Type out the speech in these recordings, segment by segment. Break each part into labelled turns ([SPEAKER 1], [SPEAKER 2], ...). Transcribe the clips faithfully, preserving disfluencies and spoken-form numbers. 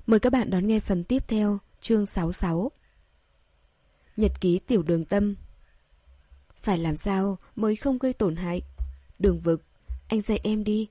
[SPEAKER 1] Mời các bạn đón nghe phần tiếp theo, chương sáu mươi sáu. Nhật ký Tiểu Đường Tâm. Phải làm sao mới không gây tổn hại? Đường Vực, anh dạy em đi.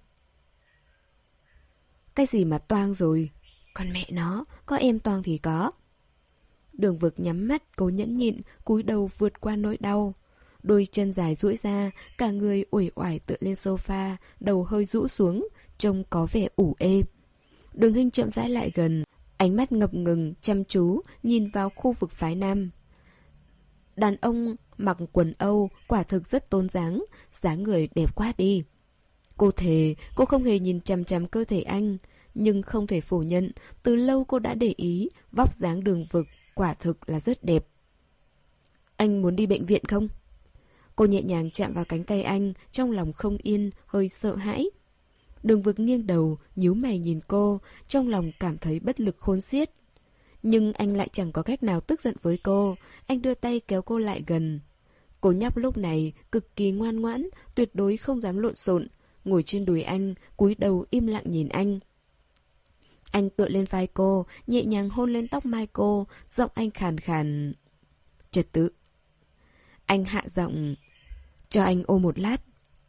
[SPEAKER 1] Cái gì mà toang rồi? Còn mẹ nó, có em toang thì có. Đường Vực nhắm mắt, cố nhẫn nhịn, cúi đầu vượt qua nỗi đau. Đôi chân dài duỗi ra, cả người uể oải tựa lên sofa, đầu hơi rũ xuống, trông có vẻ ủ ê. Đường Hinh chậm rãi lại gần, ánh mắt ngập ngừng, chăm chú, nhìn vào khu vực phái nam. Đàn ông mặc quần Âu, quả thực rất tôn dáng, dáng người đẹp quá đi. Cô thề, cô không hề nhìn chằm chằm cơ thể anh, nhưng không thể phủ nhận, từ lâu cô đã để ý, vóc dáng Đường Vực, quả thực là rất đẹp. Anh muốn đi bệnh viện không? Cô nhẹ nhàng chạm vào cánh tay anh, trong lòng không yên, hơi sợ hãi. Đường Vực nghiêng đầu, nhíu mày nhìn cô, trong lòng cảm thấy bất lực khôn xiết. Nhưng anh lại chẳng có cách nào tức giận với cô, anh đưa tay kéo cô lại gần. Cô nhóc lúc này cực kỳ ngoan ngoãn, tuyệt đối không dám lộn xộn, ngồi trên đùi anh, cúi đầu im lặng nhìn anh. Anh tựa lên vai cô, nhẹ nhàng hôn lên tóc mai cô, giọng anh khàn khàn. Trật tự. Anh hạ giọng, cho anh ôm một lát.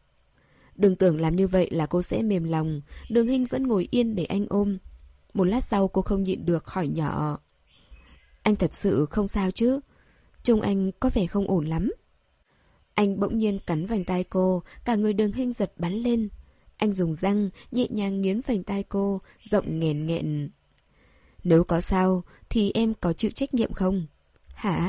[SPEAKER 1] Đừng tưởng làm như vậy là cô sẽ mềm lòng. Đường Hinh vẫn ngồi yên để anh ôm. Một lát sau cô không nhịn được hỏi nhỏ, anh thật sự không sao chứ? Trông anh có vẻ không ổn lắm. Anh bỗng nhiên cắn vành tai cô, cả người Đường Hinh giật bắn lên. Anh dùng răng nhẹ nhàng nghiến vành tai cô, giọng nghẹn nghẹn. Nếu có sao thì em có chịu trách nhiệm không? Hả?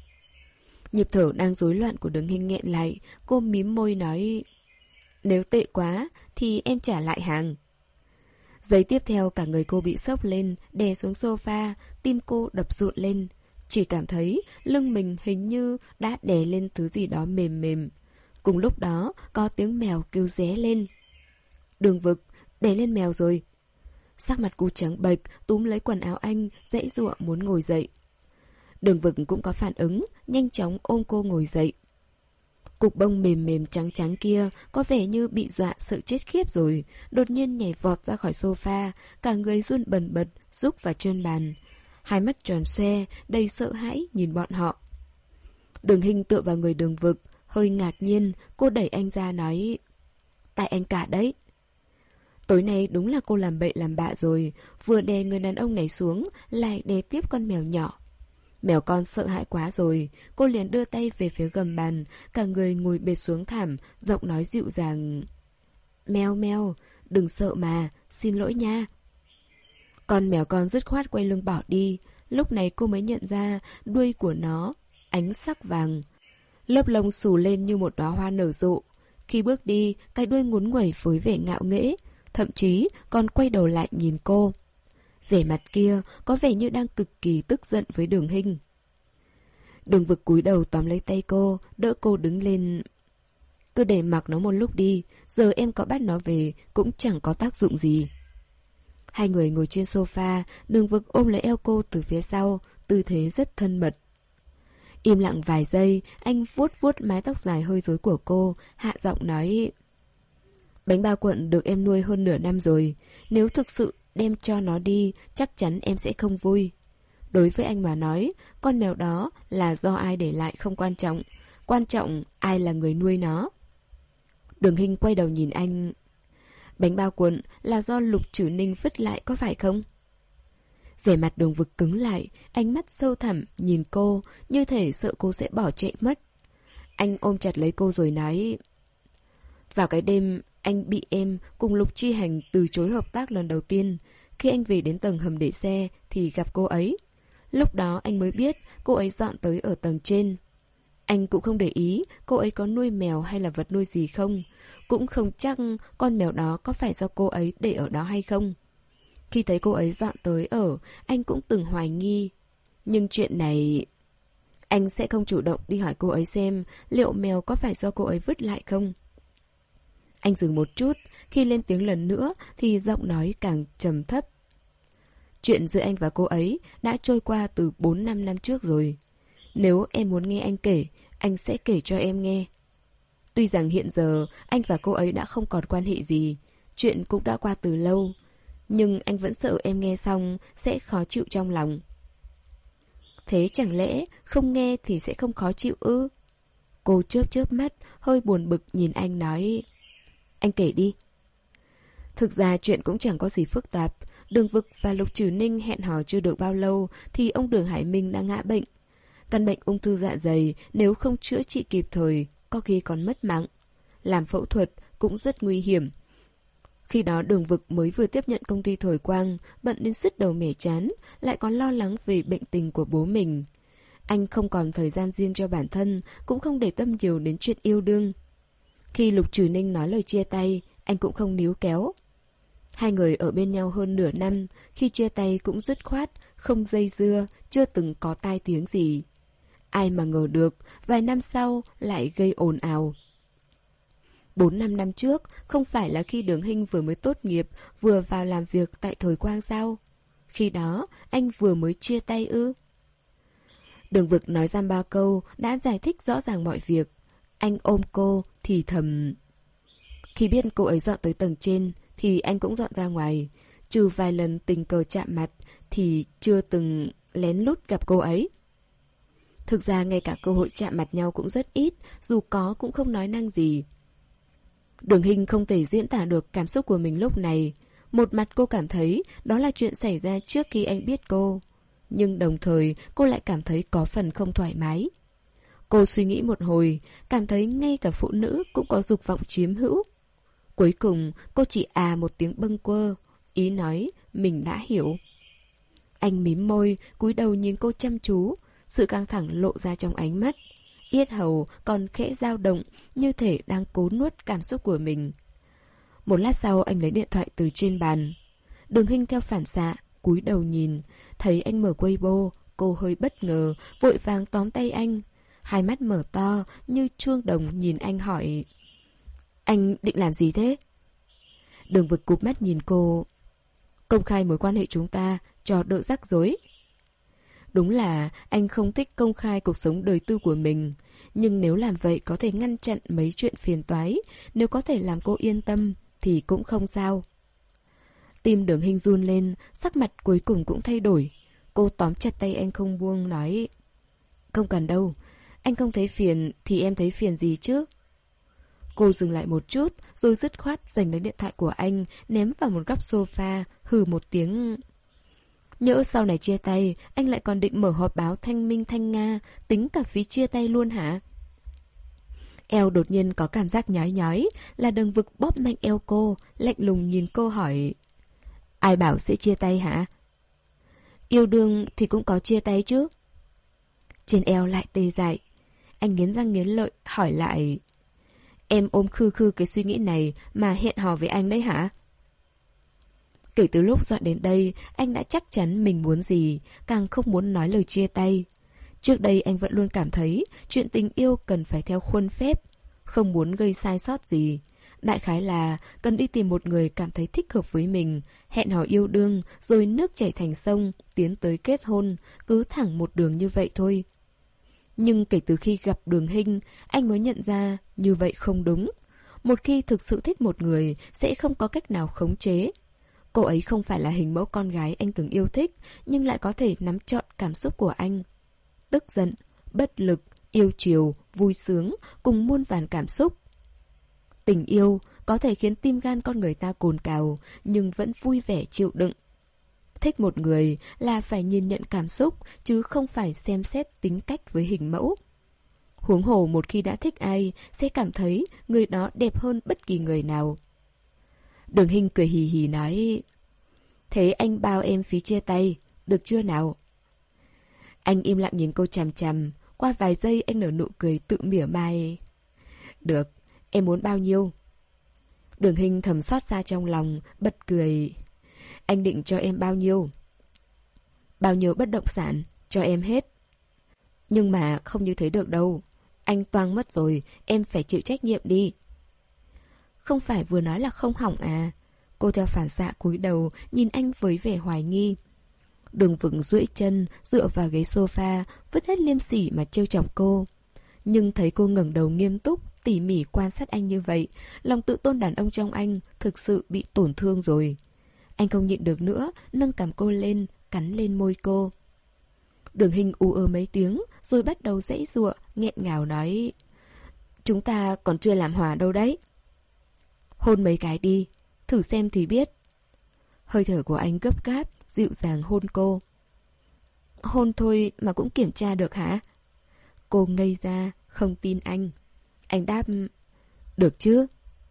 [SPEAKER 1] Nhịp thở đang rối loạn của Đường Hinh nghẹn lại. Cô mím môi nói, nếu tệ quá thì em trả lại hàng. Giây tiếp theo cả người cô bị sốc lên, đè xuống sofa, tim cô đập rộn lên. Chỉ cảm thấy lưng mình hình như đã đè lên thứ gì đó mềm mềm. Cùng lúc đó có tiếng mèo kêu ré lên. Đường Vực, đè lên mèo rồi. Sắc mặt cô trắng bệch, túm lấy quần áo anh, giãy giụa muốn ngồi dậy. Đường Vực cũng có phản ứng, nhanh chóng ôm cô ngồi dậy. Cục bông mềm mềm trắng trắng kia có vẻ như bị dọa sợ chết khiếp rồi, đột nhiên nhảy vọt ra khỏi sofa, cả người run bần bật, rúc vào trên bàn. Hai mắt tròn xoe, đầy sợ hãi nhìn bọn họ. Đường Hinh tựa vào người Đường Vực, hơi ngạc nhiên, cô đẩy anh ra nói, tại anh cả đấy. Tối nay đúng là cô làm bậy làm bạ rồi, vừa đè người đàn ông này xuống, lại đè tiếp con mèo nhỏ. Mèo con sợ hãi quá rồi, cô liền đưa tay về phía gầm bàn, cả người ngồi bệt xuống thảm, giọng nói dịu dàng. Mèo mèo, đừng sợ mà, xin lỗi nha. Con mèo con dứt khoát quay lưng bỏ đi, lúc này cô mới nhận ra đuôi của nó, ánh sắc vàng. Lớp lông xù lên như một đóa hoa nở rộ. Khi bước đi, cái đuôi ngốn nguẩy với vẻ ngạo nghễ, thậm chí còn quay đầu lại nhìn cô. Vẻ mặt kia có vẻ như đang cực kỳ tức giận với Đường Hinh. Đường Vực cúi đầu tóm lấy tay cô, đỡ cô đứng lên. Cứ để mặc nó một lúc đi, giờ em có bắt nó về cũng chẳng có tác dụng gì. Hai người ngồi trên sofa, Đường Vực ôm lấy eo cô từ phía sau, tư thế rất thân mật. Im lặng vài giây, anh vuốt vuốt mái tóc dài hơi rối của cô, hạ giọng nói. Bánh bao cuộn được em nuôi hơn nửa năm rồi, nếu thực sự đem cho nó đi, chắc chắn em sẽ không vui. Đối với anh mà nói, con mèo đó là do ai để lại không quan trọng, quan trọng ai là người nuôi nó. Đường Hinh quay đầu nhìn anh. Bánh bao cuộn là do Lục Trử Ninh vứt lại có phải không? Vẻ mặt Đường Vực cứng lại, ánh mắt sâu thẳm nhìn cô, như thể sợ cô sẽ bỏ chạy mất. Anh ôm chặt lấy cô rồi nói. Vào cái đêm anh bị em cùng Lục Chi Hành từ chối hợp tác lần đầu tiên, khi anh về đến tầng hầm để xe thì gặp cô ấy. Lúc đó anh mới biết cô ấy dọn tới ở tầng trên. Anh cũng không để ý cô ấy có nuôi mèo hay là vật nuôi gì không, cũng không chắc con mèo đó có phải do cô ấy để ở đó hay không. Khi thấy cô ấy dọn tới ở, anh cũng từng hoài nghi. Nhưng chuyện này... Anh sẽ không chủ động đi hỏi cô ấy xem liệu mèo có phải do cô ấy vứt lại không. Anh dừng một chút, khi lên tiếng lần nữa thì giọng nói càng trầm thấp. Chuyện giữa anh và cô ấy đã trôi qua từ bốn năm năm trước rồi. Nếu em muốn nghe anh kể, anh sẽ kể cho em nghe. Tuy rằng hiện giờ anh và cô ấy đã không còn quan hệ gì, chuyện cũng đã qua từ lâu. Nhưng anh vẫn sợ em nghe xong sẽ khó chịu trong lòng. Thế chẳng lẽ không nghe thì sẽ không khó chịu ư? Cô chớp chớp mắt, hơi buồn bực nhìn anh nói. Anh kể đi. Thực ra chuyện cũng chẳng có gì phức tạp. Đường Vực và Lục Trừ Ninh hẹn hò chưa được bao lâu thì ông Đường Hải Minh đã ngã bệnh. Căn bệnh ung thư dạ dày nếu không chữa trị kịp thời, có khi còn mất mạng. Làm phẫu thuật cũng rất nguy hiểm. Khi đó Đường Vực mới vừa tiếp nhận công ty Thời Quang, bận đến sứt đầu mẻ chán, lại còn lo lắng về bệnh tình của bố mình. Anh không còn thời gian riêng cho bản thân, cũng không để tâm nhiều đến chuyện yêu đương. Khi Lục Trừ Ninh nói lời chia tay, anh cũng không níu kéo. Hai người ở bên nhau hơn nửa năm, khi chia tay cũng dứt khoát, không dây dưa, chưa từng có tai tiếng gì. Ai mà ngờ được, vài năm sau lại gây ồn ào. Bốn năm năm trước, không phải là khi Đường Hinh vừa mới tốt nghiệp, vừa vào làm việc tại Thời Quang sao? Khi đó, anh vừa mới chia tay ư? Đường Vực nói ra ba câu, đã giải thích rõ ràng mọi việc. Anh ôm cô, thì thầm. Khi biết cô ấy dọn tới tầng trên, thì anh cũng dọn ra ngoài. Trừ vài lần tình cờ chạm mặt, thì chưa từng lén lút gặp cô ấy. Thực ra ngay cả cơ hội chạm mặt nhau cũng rất ít, dù có cũng không nói năng gì. Đường Hinh không thể diễn tả được cảm xúc của mình lúc này. Một mặt cô cảm thấy đó là chuyện xảy ra trước khi anh biết cô. Nhưng đồng thời cô lại cảm thấy có phần không thoải mái. Cô suy nghĩ một hồi, cảm thấy ngay cả phụ nữ cũng có dục vọng chiếm hữu. Cuối cùng cô chỉ à một tiếng bâng quơ, ý nói mình đã hiểu. Anh mím môi, cúi đầu nhìn cô chăm chú, sự căng thẳng lộ ra trong ánh mắt. Yết hầu còn khẽ dao động, như thể đang cố nuốt cảm xúc của mình. Một lát sau anh lấy điện thoại từ trên bàn. Đường Hinh theo phản xạ, cúi đầu nhìn, thấy anh mở Weibo, cô hơi bất ngờ, vội vàng tóm tay anh. Hai mắt mở to như chuông đồng nhìn anh hỏi. Anh định làm gì thế? Đường Vực cụp mắt nhìn cô. Công khai mối quan hệ chúng ta, cho đỡ rắc rối. Đúng là anh không thích công khai cuộc sống đời tư của mình. Nhưng nếu làm vậy có thể ngăn chặn mấy chuyện phiền toái. Nếu có thể làm cô yên tâm thì cũng không sao. Tim Đường Hinh run lên, sắc mặt cuối cùng cũng thay đổi. Cô tóm chặt tay anh không buông nói. Không cần đâu, anh không thấy phiền thì em thấy phiền gì chứ? Cô dừng lại một chút, rồi dứt khoát giành lấy điện thoại của anh, ném vào một góc sofa, hừ một tiếng. Nhỡ sau này chia tay, anh lại còn định mở họp báo thanh minh thanh nga, tính cả phí chia tay luôn hả? Eo đột nhiên có cảm giác nhói nhói, là Đường Vực bóp mạnh eo cô, lạnh lùng nhìn cô hỏi. Ai bảo sẽ chia tay hả? Yêu đương thì cũng có chia tay chứ. Trên eo lại tê dại. Anh nghiến răng nghiến lợi hỏi lại. Em ôm khư khư cái suy nghĩ này mà hẹn hò với anh đấy hả? Kể từ lúc dọn đến đây, anh đã chắc chắn mình muốn gì, càng không muốn nói lời chia tay. Trước đây anh vẫn luôn cảm thấy chuyện tình yêu cần phải theo khuôn phép, không muốn gây sai sót gì. Đại khái là cần đi tìm một người cảm thấy thích hợp với mình, hẹn hò yêu đương, rồi nước chảy thành sông, tiến tới kết hôn, cứ thẳng một đường như vậy thôi. Nhưng kể từ khi gặp Đường Hinh, anh mới nhận ra như vậy không đúng. Một khi thực sự thích một người, sẽ không có cách nào khống chế. Cô ấy không phải là hình mẫu con gái anh từng yêu thích, nhưng lại có thể nắm trọn cảm xúc của anh. Tức giận, bất lực, yêu chiều, vui sướng, cùng muôn vàn cảm xúc. Tình yêu có thể khiến tim gan con người ta cồn cào, nhưng vẫn vui vẻ chịu đựng. Thích một người là phải nhìn nhận cảm xúc, chứ không phải xem xét tính cách với hình mẫu. Huống hồ một khi đã thích ai, sẽ cảm thấy người đó đẹp hơn bất kỳ người nào. Đường Hinh cười hì hì nói. Thế anh bao em phí chia tay, được chưa nào? Anh im lặng nhìn cô chằm chằm. Qua vài giây anh nở nụ cười tự mỉa mai. Được, em muốn bao nhiêu? Đường Hinh thầm xót xa trong lòng, bật cười. Anh định cho em bao nhiêu? Bao nhiêu bất động sản, cho em hết. Nhưng mà không như thế được đâu. Anh toang mất rồi, em phải chịu trách nhiệm đi. Không phải vừa nói là không hỏng à? Cô theo phản xạ cúi đầu, nhìn anh với vẻ hoài nghi. Đường Vực duỗi chân, dựa vào ghế sofa, vứt hết liêm sỉ mà trêu chọc cô. Nhưng thấy cô ngẩng đầu nghiêm túc, tỉ mỉ quan sát anh như vậy, lòng tự tôn đàn ông trong anh thực sự bị tổn thương rồi. Anh không nhịn được nữa, nâng cằm cô lên, cắn lên môi cô. Đường Hinh u ơ mấy tiếng, rồi bắt đầu giãy giụa, nghẹn ngào nói: Chúng ta còn chưa làm hòa đâu đấy. Hôn mấy cái đi, thử xem thì biết. Hơi thở của anh gấp gáp, dịu dàng hôn cô. Hôn thôi mà cũng kiểm tra được hả? Cô ngây ra, không tin anh. Anh đáp: Được chứ.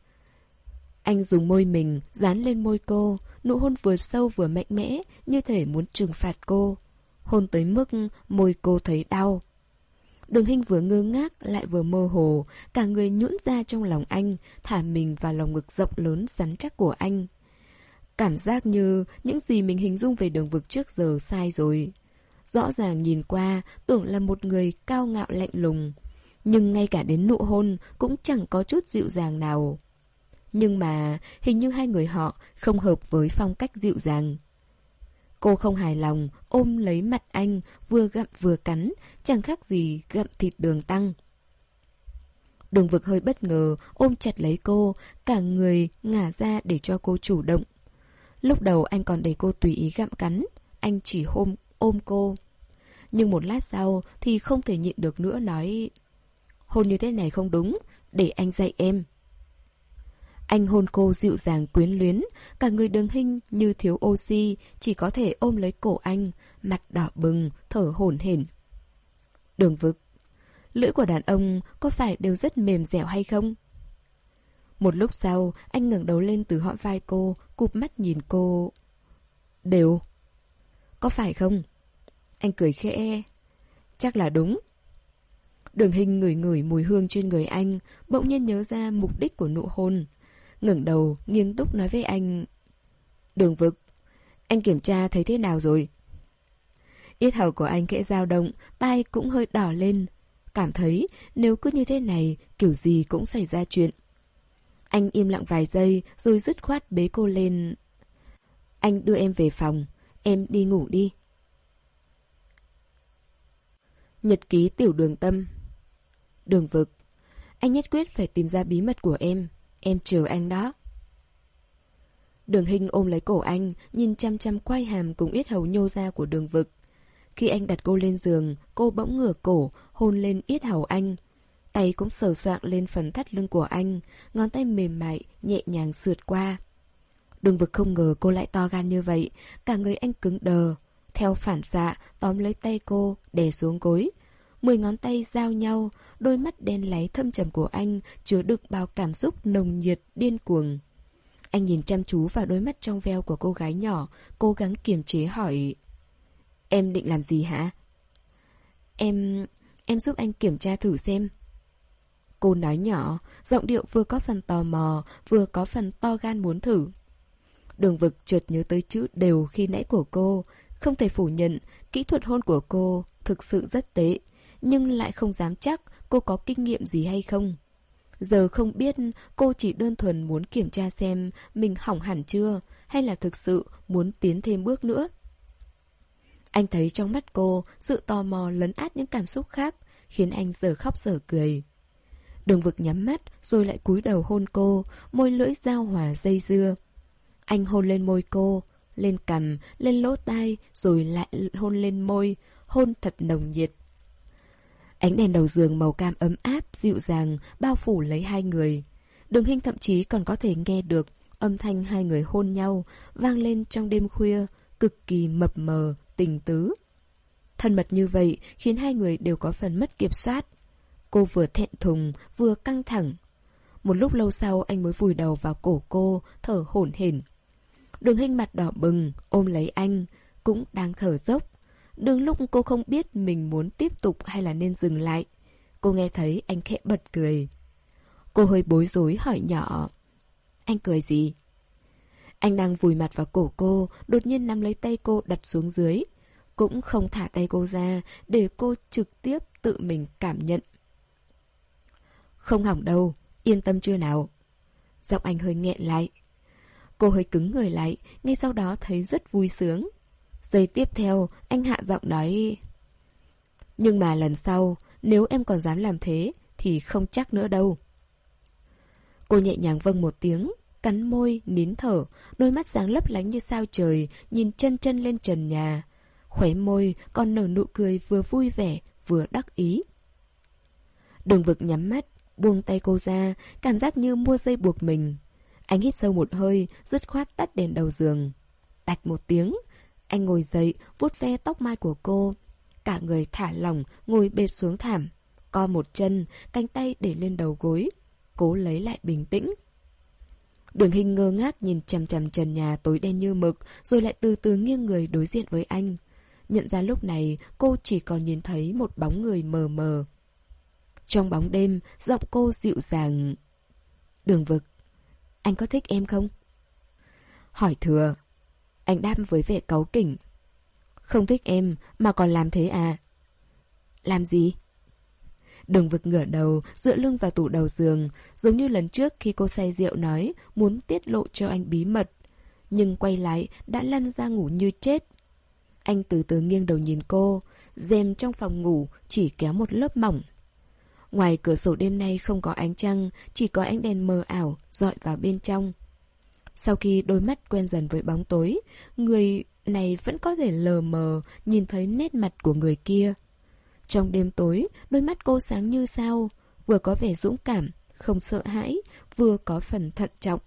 [SPEAKER 1] Anh dùng môi mình dán lên môi cô, nụ hôn vừa sâu vừa mạnh mẽ, như thể muốn trừng phạt cô. Hôn tới mức môi cô thấy đau. Đường Hinh vừa ngơ ngác lại vừa mơ hồ, cả người nhũn ra trong lòng anh, thả mình vào lòng ngực rộng lớn rắn chắc của anh. Cảm giác như những gì mình hình dung về Đường Vực trước giờ sai rồi. Rõ ràng nhìn qua tưởng là một người cao ngạo lạnh lùng, nhưng ngay cả đến nụ hôn cũng chẳng có chút dịu dàng nào. Nhưng mà hình như hai người họ không hợp với phong cách dịu dàng. Cô không hài lòng, ôm lấy mặt anh, vừa gặm vừa cắn, chẳng khác gì gặm thịt đường tăng. Đường Vực hơi bất ngờ, ôm chặt lấy cô, cả người ngả ra để cho cô chủ động. Lúc đầu anh còn để cô tùy ý gặm cắn, anh chỉ ôm, ôm cô. Nhưng một lát sau thì không thể nhịn được nữa nói: Hôn như thế này không đúng, để anh dạy em. Anh hôn cô dịu dàng quyến luyến, cả người Đường Hinh như thiếu oxy, chỉ có thể ôm lấy cổ anh, mặt đỏ bừng, thở hổn hển. Đường Vực, lưỡi của đàn ông có phải đều rất mềm dẻo hay không? Một lúc sau, anh ngẩng đầu lên từ hõm vai cô, cụp mắt nhìn cô. Đều. Có phải không? Anh cười khẽ. Chắc là đúng. Đường Hinh ngửi ngửi mùi hương trên người anh, bỗng nhiên nhớ ra mục đích của nụ hôn. Ngẩng đầu, nghiêm túc nói với anh: Đường Vực, anh kiểm tra thấy thế nào rồi? Yết hầu của anh khẽ dao động, tai cũng hơi đỏ lên. Cảm thấy nếu cứ như thế này, kiểu gì cũng xảy ra chuyện. Anh im lặng vài giây, rồi dứt khoát bế cô lên. Anh đưa em về phòng, em đi ngủ đi. Nhật ký Tiểu Đường Tâm. Đường Vực, anh nhất quyết phải tìm ra bí mật của em. Em chờ anh đó. Đường Hinh ôm lấy cổ anh, nhìn chăm chăm quai hàm cùng yết hầu nhô ra của Đường Vực. Khi anh đặt cô lên giường, cô bỗng ngửa cổ, hôn lên yết hầu anh. Tay cũng sờ soạng lên phần thắt lưng của anh, ngón tay mềm mại, nhẹ nhàng sượt qua. Đường Vực không ngờ cô lại to gan như vậy, cả người anh cứng đờ. Theo phản xạ, tóm lấy tay cô, đè xuống gối. Mười ngón tay giao nhau, đôi mắt đen láy thâm trầm của anh chứa đựng bao cảm xúc nồng nhiệt, điên cuồng. Anh nhìn chăm chú vào đôi mắt trong veo của cô gái nhỏ, cố gắng kiềm chế hỏi: Em định làm gì hả? Em... em giúp anh kiểm tra thử xem. Cô nói nhỏ, giọng điệu vừa có phần tò mò, vừa có phần to gan muốn thử. Đường Vực chợt nhớ tới chữ đều khi nãy của cô. Không thể phủ nhận, kỹ thuật hôn của cô thực sự rất tệ, nhưng lại không dám chắc cô có kinh nghiệm gì hay không. Giờ không biết cô chỉ đơn thuần muốn kiểm tra xem mình hỏng hẳn chưa, hay là thực sự muốn tiến thêm bước nữa. Anh thấy trong mắt cô, sự tò mò lấn át những cảm xúc khác, khiến anh giờ khóc giờ cười. Đường Vực nhắm mắt, rồi lại cúi đầu hôn cô, môi lưỡi giao hòa dây dưa. Anh hôn lên môi cô, lên cằm, lên lỗ tai, rồi lại hôn lên môi, hôn thật nồng nhiệt. Ánh đèn đầu giường màu cam ấm áp, dịu dàng, bao phủ lấy hai người. Đường Hinh thậm chí còn có thể nghe được âm thanh hai người hôn nhau, vang lên trong đêm khuya, cực kỳ mập mờ, tình tứ. Thân mật như vậy khiến hai người đều có phần mất kiểm soát. Cô vừa thẹn thùng, vừa căng thẳng. Một lúc lâu sau anh mới vùi đầu vào cổ cô, thở hổn hển. Đường Hinh mặt đỏ bừng, ôm lấy anh, cũng đang thở dốc. Đừng lúc cô không biết mình muốn tiếp tục hay là nên dừng lại. Cô nghe thấy anh khẽ bật cười. Cô hơi bối rối hỏi nhỏ: Anh cười gì? Anh đang vùi mặt vào cổ cô, đột nhiên nắm lấy tay cô đặt xuống dưới. Cũng không thả tay cô ra, để cô trực tiếp tự mình cảm nhận. Không hỏng đâu, yên tâm chưa nào? Giọng anh hơi nghẹn lại. Cô hơi cứng người lại, ngay sau đó thấy rất vui sướng. Giây tiếp theo, anh hạ giọng nói: Nhưng mà lần sau, nếu em còn dám làm thế, thì không chắc nữa đâu. Cô nhẹ nhàng vâng một tiếng, cắn môi, nín thở, đôi mắt sáng lấp lánh như sao trời, nhìn chân chân lên trần nhà. Khóe môi còn nở nụ cười vừa vui vẻ, vừa đắc ý. Đường Vực nhắm mắt, buông tay cô ra, cảm giác như mua dây buộc mình. Anh hít sâu một hơi, dứt khoát tắt đèn đầu giường. Tạch một tiếng, anh ngồi dậy, vuốt ve tóc mai của cô. Cả người thả lỏng, ngồi bệt xuống thảm. Co một chân, cánh tay để lên đầu gối. Cố lấy lại bình tĩnh. Đường Hinh ngơ ngác nhìn chằm chằm trần nhà tối đen như mực, rồi lại từ từ nghiêng người đối diện với anh. Nhận ra lúc này cô chỉ còn nhìn thấy một bóng người mờ mờ. Trong bóng đêm, giọng cô dịu dàng. Đường Vực, anh có thích em không? Hỏi thừa. Anh đáp với vẻ cáu kỉnh. Không thích em mà còn làm thế à? Làm gì? Đường Vực ngửa đầu, dựa lưng vào tủ đầu giường, giống như lần trước khi cô say rượu nói muốn tiết lộ cho anh bí mật. Nhưng quay lại đã lăn ra ngủ như chết. Anh từ từ nghiêng đầu nhìn cô, rèm trong phòng ngủ chỉ kéo một lớp mỏng. Ngoài cửa sổ đêm nay không có ánh trăng, chỉ có ánh đèn mờ ảo dọi vào bên trong. Sau khi đôi mắt quen dần với bóng tối, người này vẫn có thể lờ mờ nhìn thấy nét mặt của người kia. Trong đêm tối, đôi mắt cô sáng như sao, vừa có vẻ dũng cảm, không sợ hãi, vừa có phần thận trọng.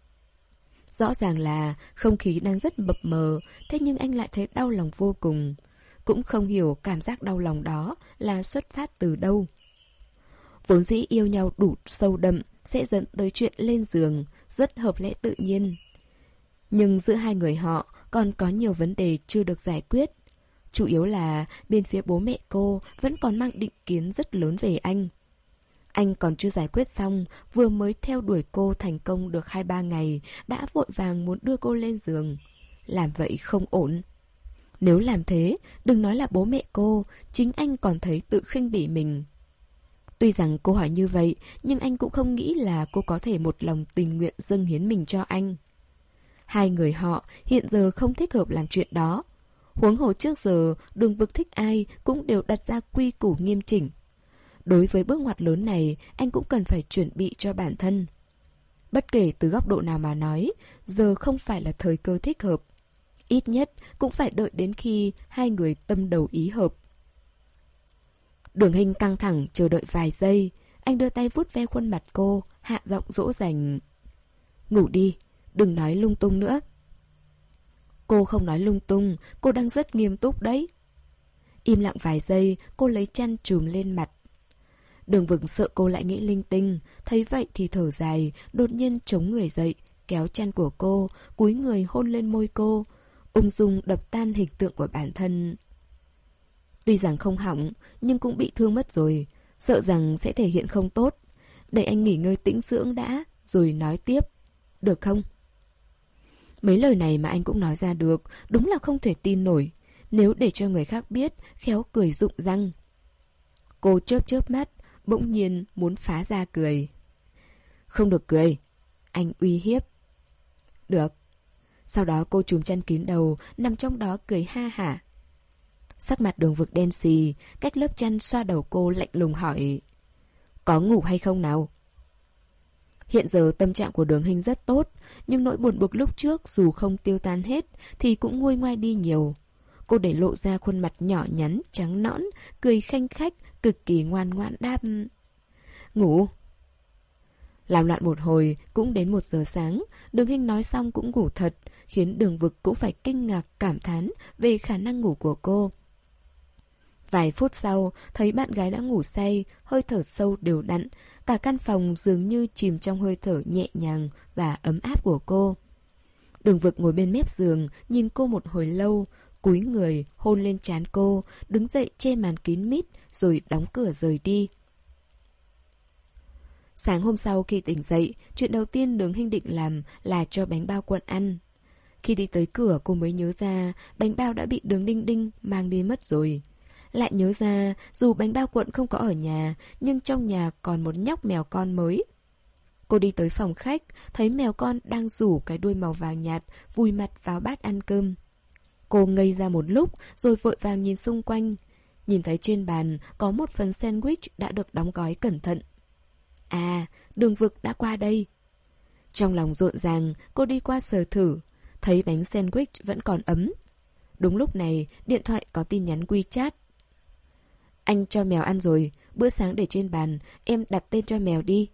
[SPEAKER 1] Rõ ràng là không khí đang rất mập mờ, thế nhưng anh lại thấy đau lòng vô cùng. Cũng không hiểu cảm giác đau lòng đó là xuất phát từ đâu. Vốn dĩ yêu nhau đủ sâu đậm sẽ dẫn tới chuyện lên giường, rất hợp lẽ tự nhiên. Nhưng giữa hai người họ còn có nhiều vấn đề chưa được giải quyết. Chủ yếu là bên phía bố mẹ cô vẫn còn mang định kiến rất lớn về anh. Anh còn chưa giải quyết xong, vừa mới theo đuổi cô thành công được hai ba ngày, đã vội vàng muốn đưa cô lên giường. Làm vậy không ổn. Nếu làm thế, đừng nói là bố mẹ cô, chính anh còn thấy tự khinh bỉ mình. Tuy rằng cô hỏi như vậy, nhưng anh cũng không nghĩ là cô có thể một lòng tình nguyện dâng hiến mình cho anh. Hai người họ hiện giờ không thích hợp làm chuyện đó. Huống hồ trước giờ, Đường Vực thích ai cũng đều đặt ra quy củ nghiêm chỉnh. Đối với bước ngoặt lớn này, anh cũng cần phải chuẩn bị cho bản thân. Bất kể từ góc độ nào mà nói, giờ không phải là thời cơ thích hợp. Ít nhất cũng phải đợi đến khi hai người tâm đầu ý hợp. Đường Hinh căng thẳng chờ đợi vài giây. Anh đưa tay vuốt ve khuôn mặt cô, hạ giọng dỗ dành. Ngủ đi, đừng nói lung tung nữa. Cô không nói lung tung, cô đang rất nghiêm túc đấy. Im lặng vài giây, cô lấy chăn trùm lên mặt. Đường Vực sợ cô lại nghĩ linh tinh, thấy vậy thì thở dài, đột nhiên chống người dậy, kéo chăn của cô, cúi người hôn lên môi cô, ung dung đập tan hình tượng của bản thân. Tuy rằng không hỏng, nhưng cũng bị thương mất rồi, sợ rằng sẽ thể hiện không tốt. Để anh nghỉ ngơi tĩnh dưỡng đã, rồi nói tiếp. Được không? Mấy lời này mà anh cũng nói ra được, đúng là không thể tin nổi. Nếu để cho người khác biết, khéo cười rụng răng. Cô chớp chớp mắt, bỗng nhiên muốn phá ra cười. Không được cười, anh uy hiếp. Được. Sau đó cô trùm chăn kín đầu, nằm trong đó cười ha hả. Sắc mặt Đường Vực đen xì, cách lớp chăn xoa đầu cô lạnh lùng hỏi. Có ngủ hay không nào? Hiện giờ tâm trạng của Đường Hinh rất tốt, nhưng nỗi buồn bực lúc trước dù không tiêu tan hết thì cũng nguôi ngoai đi nhiều. Cô để lộ ra khuôn mặt nhỏ nhắn, trắng nõn, cười khanh khách, cực kỳ ngoan ngoãn đáp. Ngủ. Làm loạn một hồi, cũng đến một giờ sáng, Đường Hinh nói xong cũng ngủ thật, khiến Đường Vực cũng phải kinh ngạc cảm thán về khả năng ngủ của cô. Vài phút sau, thấy bạn gái đã ngủ say, hơi thở sâu đều đặn, cả căn phòng dường như chìm trong hơi thở nhẹ nhàng và ấm áp của cô. Đường Vực ngồi bên mép giường, nhìn cô một hồi lâu, cúi người, hôn lên trán cô, đứng dậy che màn kín mít, rồi đóng cửa rời đi. Sáng hôm sau khi tỉnh dậy, chuyện đầu tiên Đường Hinh định làm là cho bánh bao Quận ăn. Khi đi tới cửa cô mới nhớ ra bánh bao đã bị Đường Đinh Đinh mang đi mất rồi. Lại nhớ ra dù bánh bao Quận không có ở nhà, nhưng trong nhà còn một nhóc mèo con mới. Cô đi tới phòng khách, thấy mèo con đang rủ cái đuôi màu vàng nhạt vùi mặt vào bát ăn cơm. Cô ngây ra một lúc rồi vội vàng nhìn xung quanh. Nhìn thấy trên bàn có một phần sandwich đã được đóng gói cẩn thận. À, Đường Vực đã qua đây. Trong lòng rộn ràng, cô đi qua sờ thử, thấy bánh sandwich vẫn còn ấm. Đúng lúc này, điện thoại có tin nhắn WeChat. Anh cho mèo ăn rồi, bữa sáng để trên bàn, em đặt tên cho mèo đi.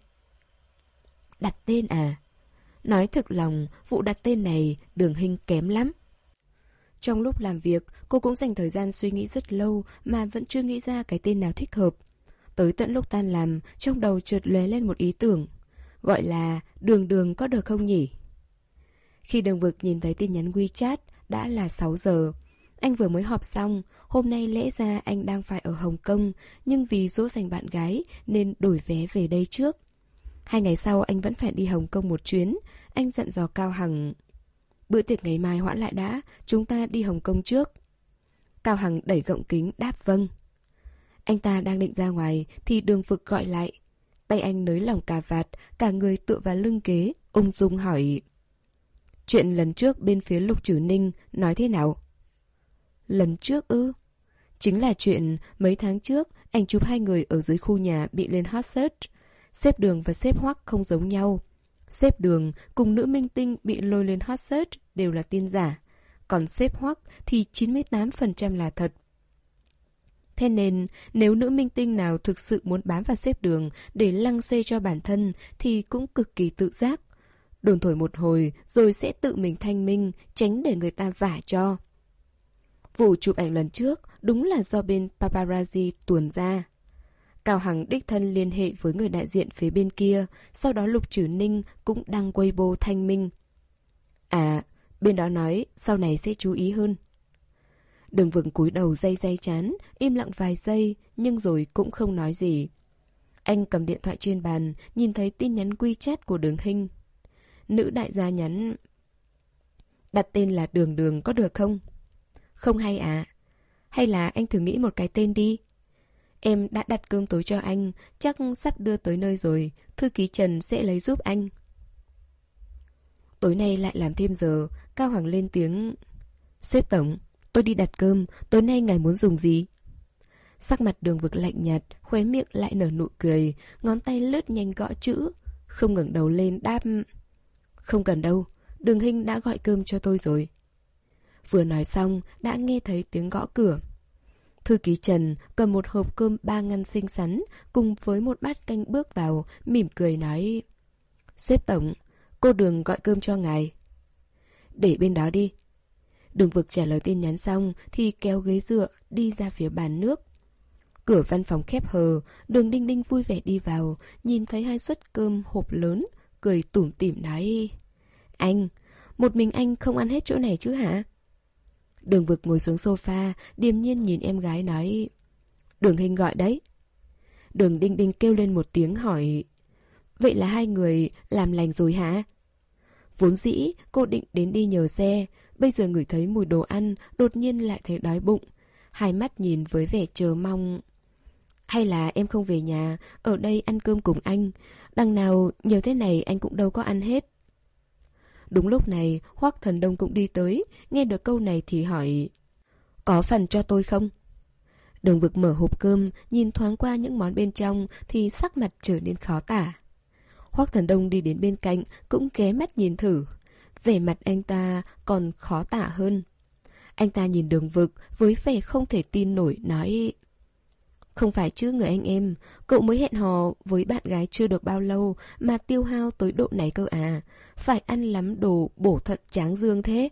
[SPEAKER 1] Đặt tên à? Nói thực lòng, vụ đặt tên này Đường Hinh kém lắm. Trong lúc làm việc, cô cũng dành thời gian suy nghĩ rất lâu mà vẫn chưa nghĩ ra cái tên nào thích hợp. Tới tận lúc tan làm, trong đầu chợt lóe lên một ý tưởng. Gọi là Đường Đường có được không nhỉ? Khi Đường Vực nhìn thấy tin nhắn WeChat, đã là sáu giờ. Anh vừa mới họp xong, hôm nay lẽ ra anh đang phải ở Hồng Kông, nhưng vì dỗ dành bạn gái nên đổi vé về đây trước. Hai ngày sau anh vẫn phải đi Hồng Kông một chuyến. Anh dặn dò Cao Hằng: bữa tiệc ngày mai hoãn lại đã, chúng ta đi Hồng Kông trước. Cao Hằng đẩy gọng kính đáp vâng. Anh ta đang định ra ngoài thì Đường Vực gọi lại. Tay anh nới lỏng cà vạt, cả người tựa vào lưng ghế, ung dung hỏi: chuyện lần trước bên phía Lục Trử Ninh nói thế nào? Lần trước ư? Chính là chuyện mấy tháng trước ảnh chụp hai người ở dưới khu nhà bị lên hot search. Sếp Đường và sếp Hoắc không giống nhau. Sếp Đường cùng nữ minh tinh bị lôi lên hot search đều là tin giả, còn sếp Hoắc thì chín mươi tám phần trăm là thật. Thế nên nếu nữ minh tinh nào thực sự muốn bám vào sếp Đường để lăng xê cho bản thân thì cũng cực kỳ tự giác. Đồn thổi một hồi rồi sẽ tự mình thanh minh, tránh để người ta vả cho. Vụ chụp ảnh lần trước đúng là do bên paparazzi tuồn ra. Cao Hằng đích thân liên hệ với người đại diện phía bên kia, sau đó Lục Trử Ninh cũng đăng Weibo thanh minh. À, bên đó nói sau này sẽ chú ý hơn. Đường Vực cúi đầu day day chán, im lặng vài giây nhưng rồi cũng không nói gì. Anh cầm điện thoại trên bàn, nhìn thấy tin nhắn WeChat của Đường Hinh. Nữ đại gia nhắn: đặt tên là Đường Đường có được không? Không hay à? Hay là anh thử nghĩ một cái tên đi. Em đã đặt cơm tối cho anh, chắc sắp đưa tới nơi rồi, thư ký Trần sẽ lấy giúp anh. Tối nay lại làm thêm giờ, Cao Hằng lên tiếng: sếp tổng, tôi đi đặt cơm, tối nay ngài muốn dùng gì? Sắc mặt Đường Vực lạnh nhạt, khóe miệng lại nở nụ cười, ngón tay lướt nhanh gõ chữ, không ngẩng đầu lên đáp: không cần đâu, Đường Hinh đã gọi cơm cho tôi rồi. Vừa nói xong, đã nghe thấy tiếng gõ cửa. Thư ký Trần cầm một hộp cơm ba ngăn xinh xắn cùng với một bát canh bước vào, mỉm cười nói: sếp tổng, cô Đường gọi cơm cho ngài. Để bên đó đi. Đường Vực trả lời tin nhắn xong thì kéo ghế dựa đi ra phía bàn nước. Cửa văn phòng khép hờ, Đường Đinh Đinh vui vẻ đi vào, nhìn thấy hai suất cơm hộp lớn, cười tủm tỉm nói: anh, một mình anh không ăn hết chỗ này chứ hả? Đường Vực ngồi xuống sofa, điềm nhiên nhìn em gái nói: Đường Hinh gọi đấy. Đường Đinh Đinh kêu lên một tiếng hỏi: vậy là hai người làm lành rồi hả? Vốn dĩ cô định đến đi nhờ xe, bây giờ ngửi thấy mùi đồ ăn, đột nhiên lại thấy đói bụng. Hai mắt nhìn với vẻ chờ mong. Hay là em không về nhà, ở đây ăn cơm cùng anh. Đằng nào nhiều thế này anh cũng đâu có ăn hết. Đúng lúc này, Hoắc Thần Đông cũng đi tới, nghe được câu này thì hỏi: có phần cho tôi không? Đường Vực mở hộp cơm, nhìn thoáng qua những món bên trong thì sắc mặt trở nên khó tả. Hoắc Thần Đông đi đến bên cạnh, cũng ghé mắt nhìn thử. Vẻ mặt anh ta còn khó tả hơn. Anh ta nhìn Đường Vực với vẻ không thể tin nổi, nói: không phải chứ người anh em, cậu mới hẹn hò với bạn gái chưa được bao lâu mà tiêu hao tới độ này cơ à? Phải ăn lắm đồ bổ thận tráng dương thế.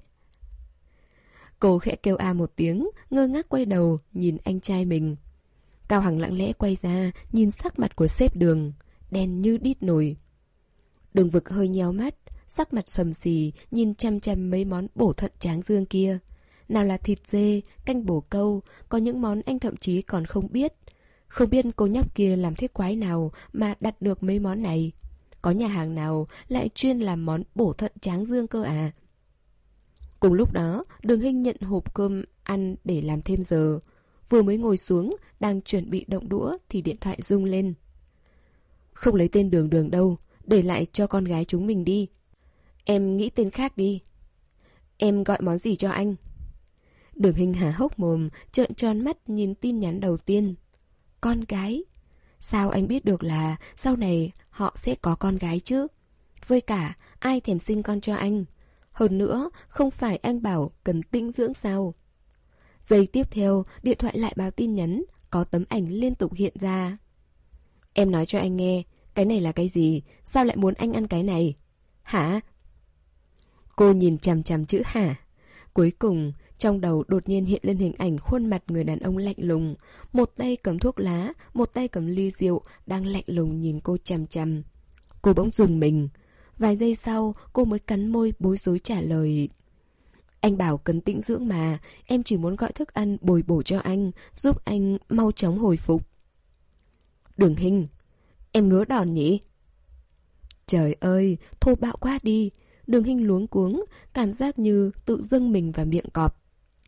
[SPEAKER 1] Cô khẽ kêu a một tiếng, ngơ ngác quay đầu nhìn anh trai mình. Cao Hằng lặng lẽ quay ra, nhìn sắc mặt của sếp Đường, đen như đít nồi. Đường Vực hơi nheo mắt, sắc mặt sầm xì, nhìn chăm chăm mấy món bổ thận tráng dương kia. Nào là thịt dê, canh bổ câu, có những món anh thậm chí còn không biết. Không biết cô nhóc kia làm thế quái nào mà đặt được mấy món này. Có nhà hàng nào lại chuyên làm món bổ thận tráng dương cơ à? Cùng lúc đó, Đường Hinh nhận hộp cơm ăn để làm thêm giờ. Vừa mới ngồi xuống, đang chuẩn bị động đũa thì điện thoại rung lên. Không lấy tên Đường Đường đâu, để lại cho con gái chúng mình đi. Em nghĩ tên khác đi. Em gọi món gì cho anh? Đường Hinh há hốc mồm, trợn tròn mắt nhìn tin nhắn đầu tiên. Con gái? Sao anh biết được là sau này họ sẽ có con gái chứ? Với cả, ai thèm sinh con cho anh? Hơn nữa, không phải anh bảo cần tĩnh dưỡng sao? Giây tiếp theo, điện thoại lại báo tin nhắn, có tấm ảnh liên tục hiện ra. Em nói cho anh nghe, cái này là cái gì? Sao lại muốn anh ăn cái này? Hả? Cô nhìn chằm chằm chữ hả. Cuối cùng, trong đầu đột nhiên hiện lên hình ảnh khuôn mặt người đàn ông lạnh lùng. Một tay cầm thuốc lá, một tay cầm ly rượu, đang lạnh lùng nhìn cô chằm chằm. Cô bỗng rùng mình. Vài giây sau, cô mới cắn môi bối rối trả lời. Anh bảo cần tĩnh dưỡng mà, em chỉ muốn gọi thức ăn bồi bổ cho anh, giúp anh mau chóng hồi phục. Đường Hinh, em ngứa đòn nhỉ? Trời ơi, thô bạo quá đi. Đường Hinh luống cuống, cảm giác như tự dâng mình vào miệng cọp.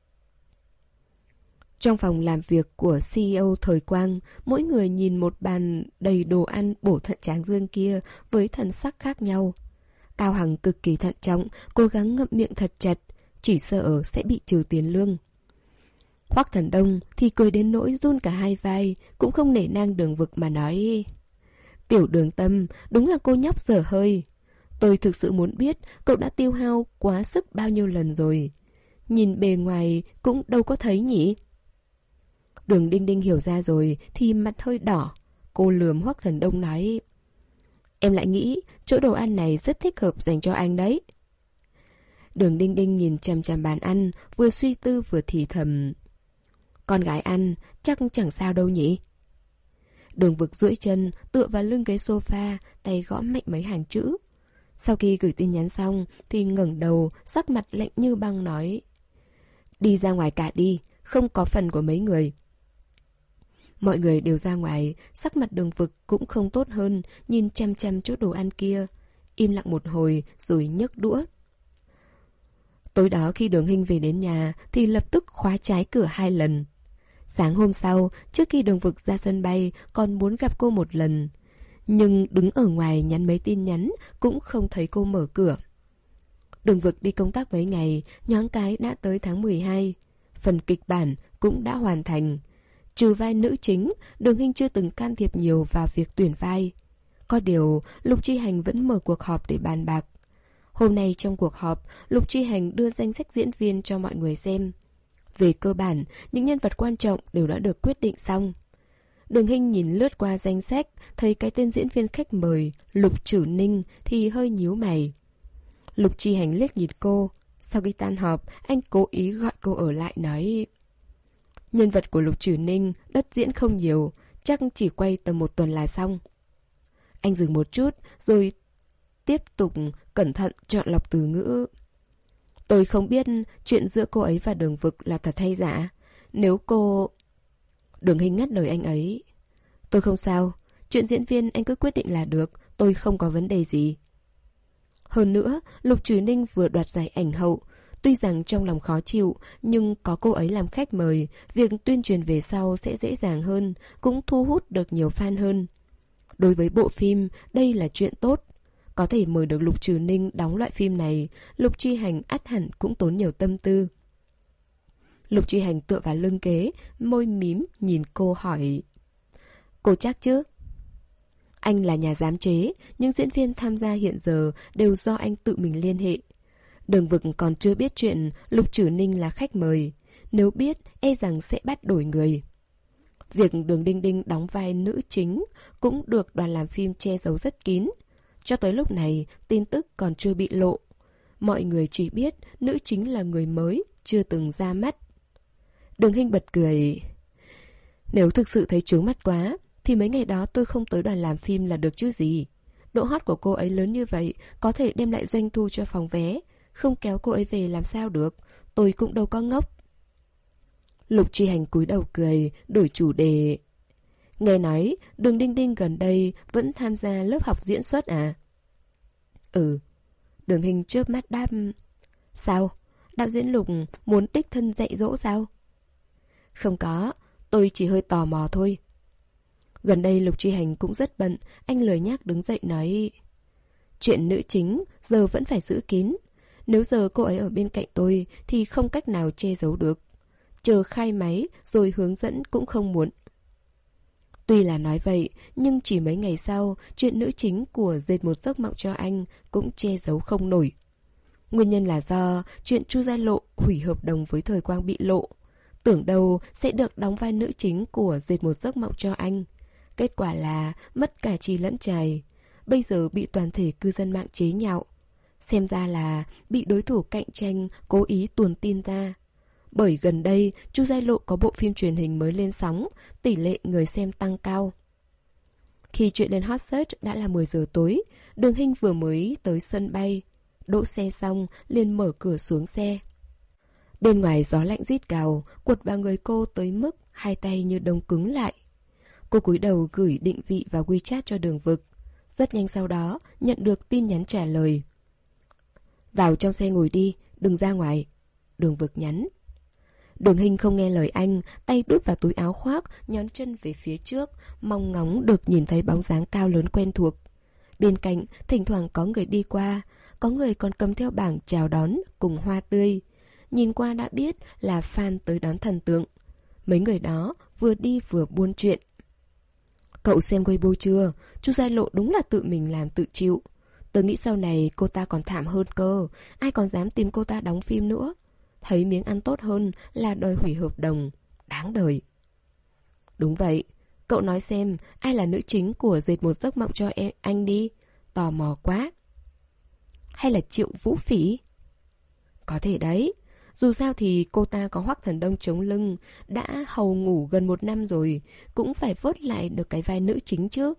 [SPEAKER 1] Trong phòng làm việc của xê e ô Thời Quang, mỗi người nhìn một bàn đầy đồ ăn bổ thận tráng dương kia với thần sắc khác nhau. Cao Hằng cực kỳ thận trọng, cố gắng ngậm miệng thật chặt, chỉ sợ sẽ bị trừ tiền lương. Hoắc Thần Đông thì cười đến nỗi run cả hai vai, cũng không nể nang Đường Vực mà nói: Tiểu Đường Tâm, đúng là cô nhóc dở hơi. Tôi thực sự muốn biết cậu đã tiêu hao quá sức bao nhiêu lần rồi. Nhìn bề ngoài cũng đâu có thấy nhỉ. Đường Đinh Đinh hiểu ra rồi thì mặt hơi đỏ. Cô lườm Hoắc Thần Đông nói: Em lại nghĩ chỗ đồ ăn này rất thích hợp dành cho anh đấy. Đường Đinh Đinh nhìn chằm chằm bàn ăn, vừa suy tư vừa thì thầm: Con gái ăn chắc chẳng sao đâu nhỉ. Đường Vực duỗi chân tựa vào lưng ghế sofa, tay gõ mạnh mấy hàng chữ. Sau khi gửi tin nhắn xong thì ngẩng đầu, sắc mặt lạnh như băng nói: Đi ra ngoài cả đi, không có phần của mấy người. Mọi người đều ra ngoài, sắc mặt Đường Vực cũng không tốt hơn, nhìn chăm chăm chỗ đồ ăn kia. Im lặng một hồi rồi nhấc đũa. Tối đó khi Đường Hinh về đến nhà thì lập tức khóa trái cửa hai lần. Sáng hôm sau, trước khi Đường Vực ra sân bay, còn muốn gặp cô một lần. Nhưng đứng ở ngoài nhắn mấy tin nhắn cũng không thấy cô mở cửa. Đường Vực đi công tác mấy ngày, nhoáng cái đã tới tháng mười hai. Phần kịch bản cũng đã hoàn thành. Trừ vai nữ chính, Đường Hinh chưa từng can thiệp nhiều vào việc tuyển vai. Có điều, Lục Chi Hành vẫn mở cuộc họp để bàn bạc. Hôm nay trong cuộc họp, Lục Chi Hành đưa danh sách diễn viên cho mọi người xem. Về cơ bản, những nhân vật quan trọng đều đã được quyết định xong. Đường Hinh nhìn lướt qua danh sách, thấy cái tên diễn viên khách mời, Lục Trử Ninh, thì hơi nhíu mày. Lục Chi Hành liếc nhìn cô. Sau khi tan họp, anh cố ý gọi cô ở lại nói: Nhân vật của Lục Trử Ninh đất diễn không nhiều, chắc chỉ quay tầm một tuần là xong. Anh dừng một chút, rồi tiếp tục cẩn thận chọn lọc từ ngữ. Tôi không biết chuyện giữa cô ấy và Đường Vực là thật hay giả. Nếu cô... Đường Hinh ngắt lời anh ấy. Tôi không sao, chuyện diễn viên anh cứ quyết định là được, tôi không có vấn đề gì. Hơn nữa, Lục Trử Ninh vừa đoạt giải ảnh hậu. Tuy rằng trong lòng khó chịu, nhưng có cô ấy làm khách mời, việc tuyên truyền về sau sẽ dễ dàng hơn, cũng thu hút được nhiều fan hơn. Đối với bộ phim, đây là chuyện tốt. Có thể mời được Lục Trử Ninh đóng loại phim này, Lục Chi Hành ắt hẳn cũng tốn nhiều tâm tư. Lục Chi Hành tựa vào lưng ghế, môi mím nhìn cô hỏi: Cô chắc chứ? Anh là nhà giám chế, những diễn viên tham gia hiện giờ đều do anh tự mình liên hệ. Đường Vực còn chưa biết chuyện Lục Trử Ninh là khách mời. Nếu biết, e rằng sẽ bắt đổi người. Việc Đường Đinh Đinh đóng vai nữ chính cũng được đoàn làm phim che giấu rất kín. Cho tới lúc này, tin tức còn chưa bị lộ. Mọi người chỉ biết nữ chính là người mới, chưa từng ra mắt. Đường Hinh bật cười. Nếu thực sự thấy chướng mắt quá, thì mấy ngày đó tôi không tới đoàn làm phim là được chứ gì. Độ hot của cô ấy lớn như vậy, có thể đem lại doanh thu cho phòng vé. Không kéo cô ấy về làm sao được, tôi cũng đâu có ngốc. Lục Chi Hành cúi đầu cười, đổi chủ đề. Nghe nói, Đường Đinh Đinh gần đây vẫn tham gia lớp học diễn xuất à? Ừ. Đường Hinh chớp mắt đáp. Sao? Đạo diễn Lục muốn đích thân dạy dỗ sao? Không có, tôi chỉ hơi tò mò thôi. Gần đây Lục Chi Hành cũng rất bận, anh lười nhác đứng dậy nói: Chuyện nữ chính giờ vẫn phải giữ kín. Nếu giờ cô ấy ở bên cạnh tôi thì không cách nào che giấu được. Chờ khai máy rồi hướng dẫn cũng không muộn. Tuy là nói vậy, nhưng chỉ mấy ngày sau, chuyện nữ chính của Dệt một giấc mộng cho anh cũng che giấu không nổi. Nguyên nhân là do chuyện Chu Gia Lộ hủy hợp đồng với Thời Quang bị lộ. Tưởng đâu sẽ được đóng vai nữ chính của Dệt một giấc mộng cho anh. Kết quả là mất cả chì lẫn chài. Bây giờ bị toàn thể cư dân mạng chế nhạo. Xem ra là bị đối thủ cạnh tranh cố ý tuồn tin ra. Bởi gần đây, Chu Gia Lộ có bộ phim truyền hình mới lên sóng, tỷ lệ người xem tăng cao. Khi chuyện lên hot search đã là mười giờ tối, Đường Hinh vừa mới tới sân bay. Đỗ xe xong, liền mở cửa xuống xe. Bên ngoài gió lạnh rít gào, quật vào người cô tới mức hai tay như đông cứng lại. Cô cúi đầu gửi định vị vào WeChat cho Đường Vực. Rất nhanh sau đó, nhận được tin nhắn trả lời. Vào trong xe ngồi đi, đừng ra ngoài. Đường Vực nhắn. Đường Hinh không nghe lời anh, tay đút vào túi áo khoác, nhón chân về phía trước, mong ngóng được nhìn thấy bóng dáng cao lớn quen thuộc. Bên cạnh, thỉnh thoảng có người đi qua, có người còn cầm theo bảng chào đón cùng hoa tươi. Nhìn qua đã biết là fan tới đón thần tượng. Mấy người đó vừa đi vừa buôn chuyện. Cậu xem Weibo chưa? Chu Gia Lộ đúng là tự mình làm tự chịu. Tớ nghĩ sau này cô ta còn thảm hơn cơ. Ai còn dám tìm cô ta đóng phim nữa. Thấy miếng ăn tốt hơn là đòi hủy hợp đồng. Đáng đời. Đúng vậy. Cậu nói xem ai là nữ chính của Dệt một giấc mộng cho em, anh đi. Tò mò quá. Hay là Triệu Vũ Phỉ? Có thể đấy. Dù sao thì cô ta có Hoắc Thần Đông chống lưng, đã hầu ngủ gần một năm rồi, cũng phải vớt lại được cái vai nữ chính chứ.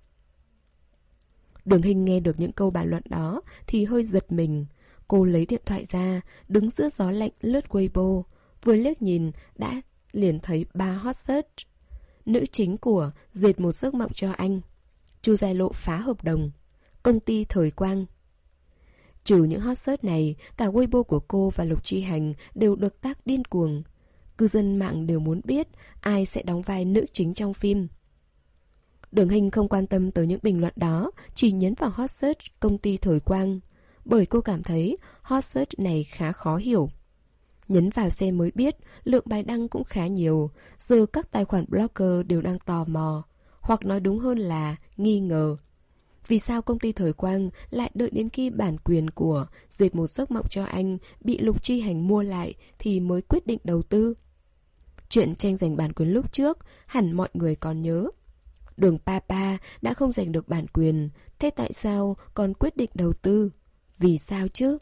[SPEAKER 1] Đường Hinh nghe được những câu bàn luận đó thì hơi giật mình. Cô lấy điện thoại ra, đứng giữa gió lạnh lướt Weibo, vừa liếc nhìn đã liền thấy ba hot search. Nữ chính của Dệt một giấc mộng cho anh, Chu Gia Lộ phá hợp đồng, công ty Thời Quang. Trừ những hot search này, cả Weibo của cô và Lục Chi Hành đều được tác điên cuồng. Cư dân mạng đều muốn biết ai sẽ đóng vai nữ chính trong phim. Đường Hinh không quan tâm tới những bình luận đó, chỉ nhấn vào hot search công ty Thời Quang, bởi cô cảm thấy hot search này khá khó hiểu. Nhấn vào xem mới biết lượng bài đăng cũng khá nhiều, giờ các tài khoản blogger đều đang tò mò, hoặc nói đúng hơn là nghi ngờ. Vì sao công ty Thời Quang lại đợi đến khi bản quyền của Dệt một giấc mộng cho anh bị Lục Chi Hành mua lại thì mới quyết định đầu tư? Chuyện tranh giành bản quyền lúc trước hẳn mọi người còn nhớ. Đường Papa đã không giành được bản quyền, thế tại sao còn quyết định đầu tư? Vì sao chứ?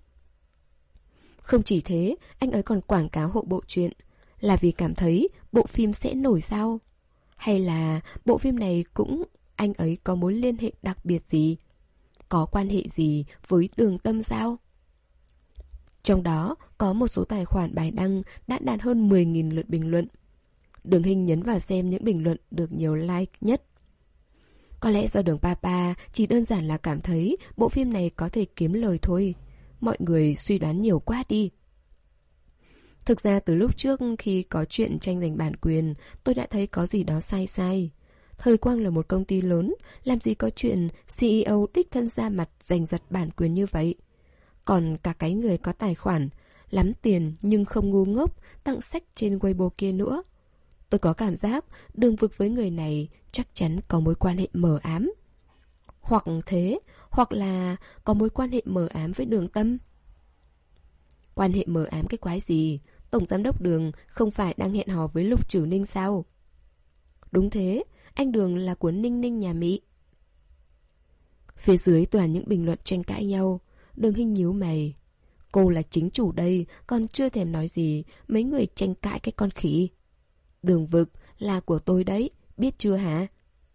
[SPEAKER 1] Không chỉ thế, anh ấy còn quảng cáo hộ bộ truyện. Là vì cảm thấy bộ phim sẽ nổi sao? Hay là bộ phim này cũng anh ấy có mối liên hệ đặc biệt gì? Có quan hệ gì với Đường Tâm sao? Trong đó có một số tài khoản bài đăng đã đạt hơn mười nghìn lượt bình luận. Đường Hinh nhấn vào xem những bình luận được nhiều like nhất. Có lẽ do Đường Papa chỉ đơn giản là cảm thấy bộ phim này có thể kiếm lời thôi. Mọi người suy đoán nhiều quá đi. Thực ra từ lúc trước khi có chuyện tranh giành bản quyền, tôi đã thấy có gì đó sai sai. Thời Quang là một công ty lớn, làm gì có chuyện xê e ô đích thân ra mặt giành giật bản quyền như vậy. Còn cả cái người có tài khoản, lắm tiền nhưng không ngu ngốc, tặng sách trên Weibo kia nữa. Tôi có cảm giác Đường Vực với người này chắc chắn có mối quan hệ mờ ám. Hoặc thế, hoặc là có mối quan hệ mờ ám với Đường Tâm. Quan hệ mờ ám cái quái gì? Tổng giám đốc Đường không phải đang hẹn hò với Lục Trử Ninh sao? Đúng thế, anh Đường là của Ninh Ninh nhà Mỹ. Phía dưới toàn những bình luận tranh cãi nhau. Đường Hinh nhíu mày. Cô là chính chủ đây, còn chưa thèm nói gì mấy người tranh cãi cái con khỉ. Đường Vực là của tôi đấy, biết chưa hả?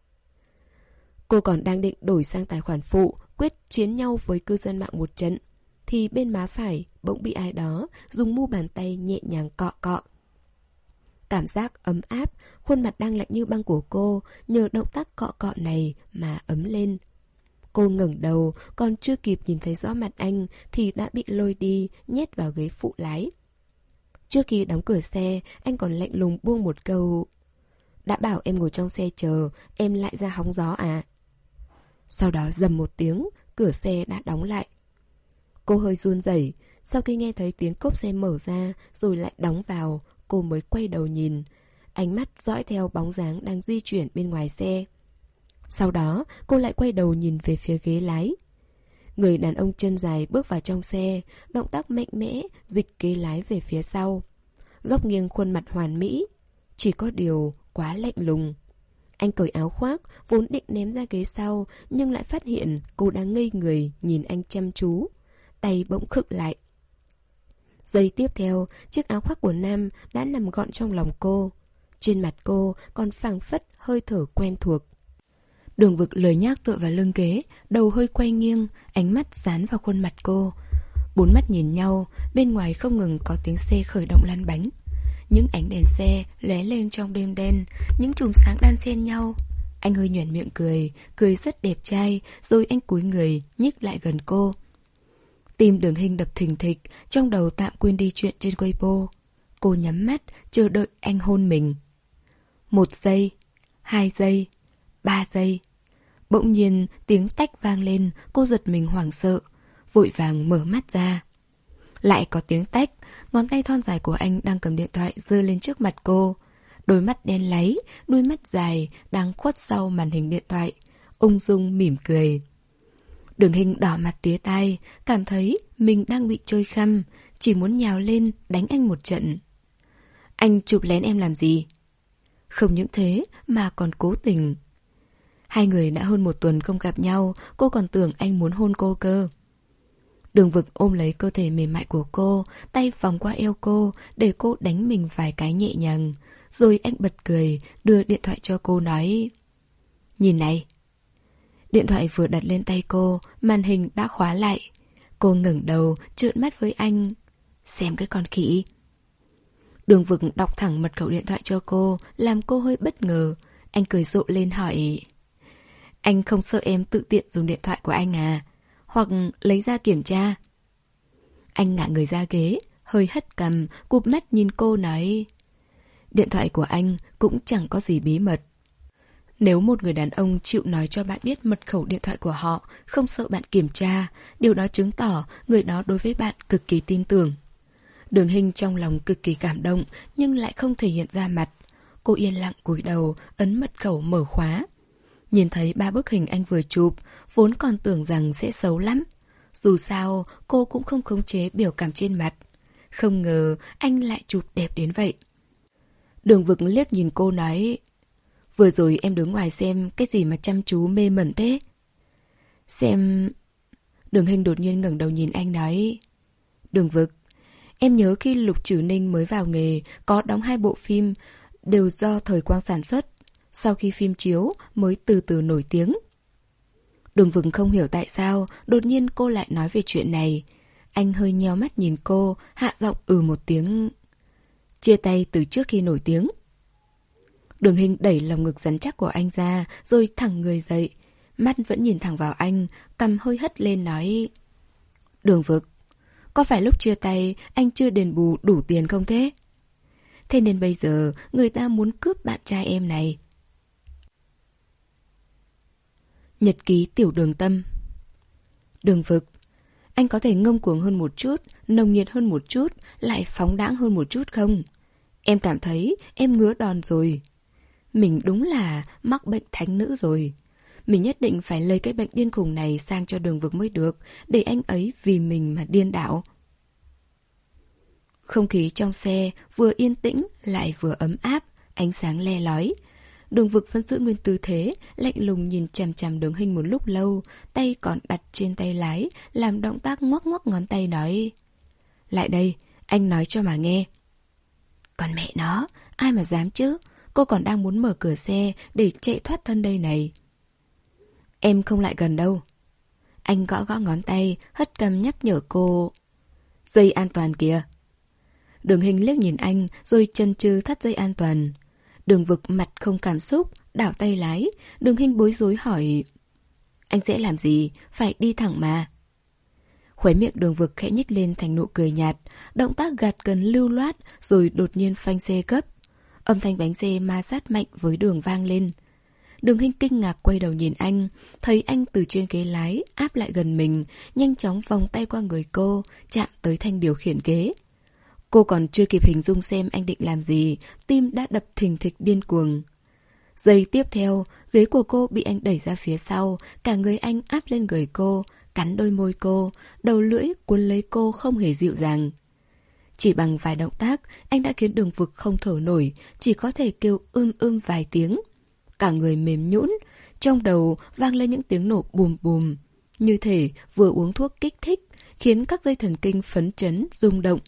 [SPEAKER 1] Cô còn đang định đổi sang tài khoản phụ, quyết chiến nhau với cư dân mạng một trận, thì bên má phải bỗng bị ai đó dùng mu bàn tay nhẹ nhàng cọ cọ. Cảm giác ấm áp, khuôn mặt đang lạnh như băng của cô nhờ động tác cọ cọ này mà ấm lên. Cô ngẩng đầu, còn chưa kịp nhìn thấy rõ mặt anh thì đã bị lôi đi, nhét vào ghế phụ lái. Trước khi đóng cửa xe, anh còn lạnh lùng buông một câu: đã bảo em ngồi trong xe chờ, em lại ra hóng gió à? Sau đó rầm một tiếng, cửa xe đã đóng lại. Cô hơi run rẩy, sau khi nghe thấy tiếng cốp xe mở ra rồi lại đóng vào, cô mới quay đầu nhìn, ánh mắt dõi theo bóng dáng đang di chuyển bên ngoài xe. Sau đó cô lại quay đầu nhìn về phía ghế lái. Người đàn ông chân dài bước vào trong xe, động tác mạnh mẽ dịch ghế lái về phía sau. Góc nghiêng khuôn mặt hoàn mỹ, chỉ có điều quá lạnh lùng. Anh cởi áo khoác, vốn định ném ra ghế sau, nhưng lại phát hiện cô đang ngây người nhìn anh chăm chú. Tay bỗng khựng lại. Giây tiếp theo, chiếc áo khoác của Nam đã nằm gọn trong lòng cô. Trên mặt cô còn phảng phất hơi thở quen thuộc. Đường Vực lười nhác tựa vào lưng ghế, đầu hơi quay nghiêng, ánh mắt dán vào khuôn mặt cô. Bốn mắt nhìn nhau, bên ngoài không ngừng có tiếng xe khởi động lăn bánh. Những ánh đèn xe lóe lên trong đêm đen, những chùm sáng đan xen nhau. Anh hơi nhoẻn miệng cười, cười rất đẹp trai, rồi anh cúi người, nhích lại gần cô. Tim Đường Hinh đập thình thịch, trong đầu tạm quên đi chuyện trên Weibo. Cô nhắm mắt, chờ đợi anh hôn mình. Một giây, hai giây, ba giây. Bỗng nhiên tiếng tách vang lên, cô giật mình hoảng sợ, vội vàng mở mắt ra. Lại có tiếng tách, ngón tay thon dài của anh đang cầm điện thoại giơ lên trước mặt cô. Đôi mắt đen láy, đôi mắt dài đang khuất sau màn hình điện thoại, ung dung mỉm cười. Đường Hinh đỏ mặt tía tai, cảm thấy mình đang bị chơi khăm, chỉ muốn nhào lên đánh anh một trận. Anh chụp lén em làm gì? Không những thế mà còn cố tình. Hai người đã hơn một tuần không gặp nhau, cô còn tưởng anh muốn hôn cô cơ. Đường Vực ôm lấy cơ thể mềm mại của cô, tay vòng qua eo cô để cô đánh mình vài cái nhẹ nhàng. Rồi anh bật cười, đưa điện thoại cho cô nói: Nhìn này. Điện thoại vừa đặt lên tay cô, màn hình đã khóa lại. Cô ngẩng đầu, trợn mắt với anh. Xem cái con khỉ. Đường Vực đọc thẳng mật khẩu điện thoại cho cô, làm cô hơi bất ngờ. Anh cười rộ lên hỏi: Anh không sợ em tự tiện dùng điện thoại của anh à? Hoặc lấy ra kiểm tra? Anh ngả người ra ghế, hơi hất cằm, cụp mắt nhìn cô nói: Điện thoại của anh cũng chẳng có gì bí mật. Nếu một người đàn ông chịu nói cho bạn biết mật khẩu điện thoại của họ, không sợ bạn kiểm tra, điều đó chứng tỏ người đó đối với bạn cực kỳ tin tưởng. Đường Hinh trong lòng cực kỳ cảm động, nhưng lại không thể hiện ra mặt. Cô yên lặng cúi đầu, ấn mật khẩu mở khóa. Nhìn thấy ba bức hình anh vừa chụp, vốn còn tưởng rằng sẽ xấu lắm. Dù sao, cô cũng không khống chế biểu cảm trên mặt. Không ngờ anh lại chụp đẹp đến vậy. Đường Vực liếc nhìn cô nói: Vừa rồi em đứng ngoài xem cái gì mà chăm chú mê mẩn thế? Xem... Đường Hinh đột nhiên ngẩng đầu nhìn anh nói: Đường Vực, em nhớ khi Lục Trử Ninh mới vào nghề, có đóng hai bộ phim, đều do Thời Quang sản xuất. Sau khi phim chiếu mới từ từ nổi tiếng. Đường Vực không hiểu tại sao đột nhiên cô lại nói về chuyện này. Anh hơi nheo mắt nhìn cô, hạ giọng ừ một tiếng. Chia tay từ trước khi nổi tiếng. Đường Hinh đẩy lòng ngực rắn chắc của anh ra, rồi thẳng người dậy. Mắt vẫn nhìn thẳng vào anh, cằm hơi hất lên nói: Đường Vực, có phải lúc chia tay anh chưa đền bù đủ tiền không thế? Thế nên bây giờ người ta muốn cướp bạn trai em này. Nhật ký Tiểu Đường Tâm. Đường Vực, anh có thể ngông cuồng hơn một chút, nồng nhiệt hơn một chút, lại phóng đãng hơn một chút không? Em cảm thấy em ngứa đòn rồi. Mình đúng là mắc bệnh thánh nữ rồi. Mình nhất định phải lấy cái bệnh điên khùng này sang cho Đường Vực mới được, để anh ấy vì mình mà điên đảo. Không khí trong xe vừa yên tĩnh lại vừa ấm áp, ánh sáng le lói. Đường Vực vẫn giữ nguyên tư thế, lạnh lùng nhìn chằm chằm Đường Hinh một lúc lâu, tay còn đặt trên tay lái, làm động tác ngoắc ngoắc ngón tay nói: Lại đây, anh nói cho mà nghe. Còn mẹ nó, ai mà dám chứ, cô còn đang muốn mở cửa xe để chạy thoát thân đây này. Em không lại gần đâu. Anh gõ gõ ngón tay, hất cằm nhắc nhở cô. Dây an toàn kìa. Đường Hinh liếc nhìn anh, rồi chần chừ thắt dây an toàn. Đường Vực mặt không cảm xúc, đảo tay lái. Đường Hinh bối rối hỏi: Anh sẽ làm gì? Phải đi thẳng mà. Khóe miệng Đường Vực khẽ nhích lên thành nụ cười nhạt, động tác gạt gần lưu loát, rồi đột nhiên phanh xe gấp. Âm thanh bánh xe ma sát mạnh với đường vang lên. Đường Hinh kinh ngạc quay đầu nhìn anh, thấy anh từ trên ghế lái áp lại gần mình, nhanh chóng vòng tay qua người cô, chạm tới thanh điều khiển ghế. Cô còn chưa kịp hình dung xem anh định làm gì, tim đã đập thình thịch điên cuồng. Giây tiếp theo, ghế của cô bị anh đẩy ra phía sau, cả người anh áp lên người cô, cắn đôi môi cô, đầu lưỡi cuốn lấy cô không hề dịu dàng. Chỉ bằng vài động tác, anh đã khiến Đường Vực không thở nổi, chỉ có thể kêu ưm ưm vài tiếng. Cả người mềm nhũn, trong đầu vang lên những tiếng nổ bùm bùm, như thể vừa uống thuốc kích thích, khiến các dây thần kinh phấn chấn, rung động.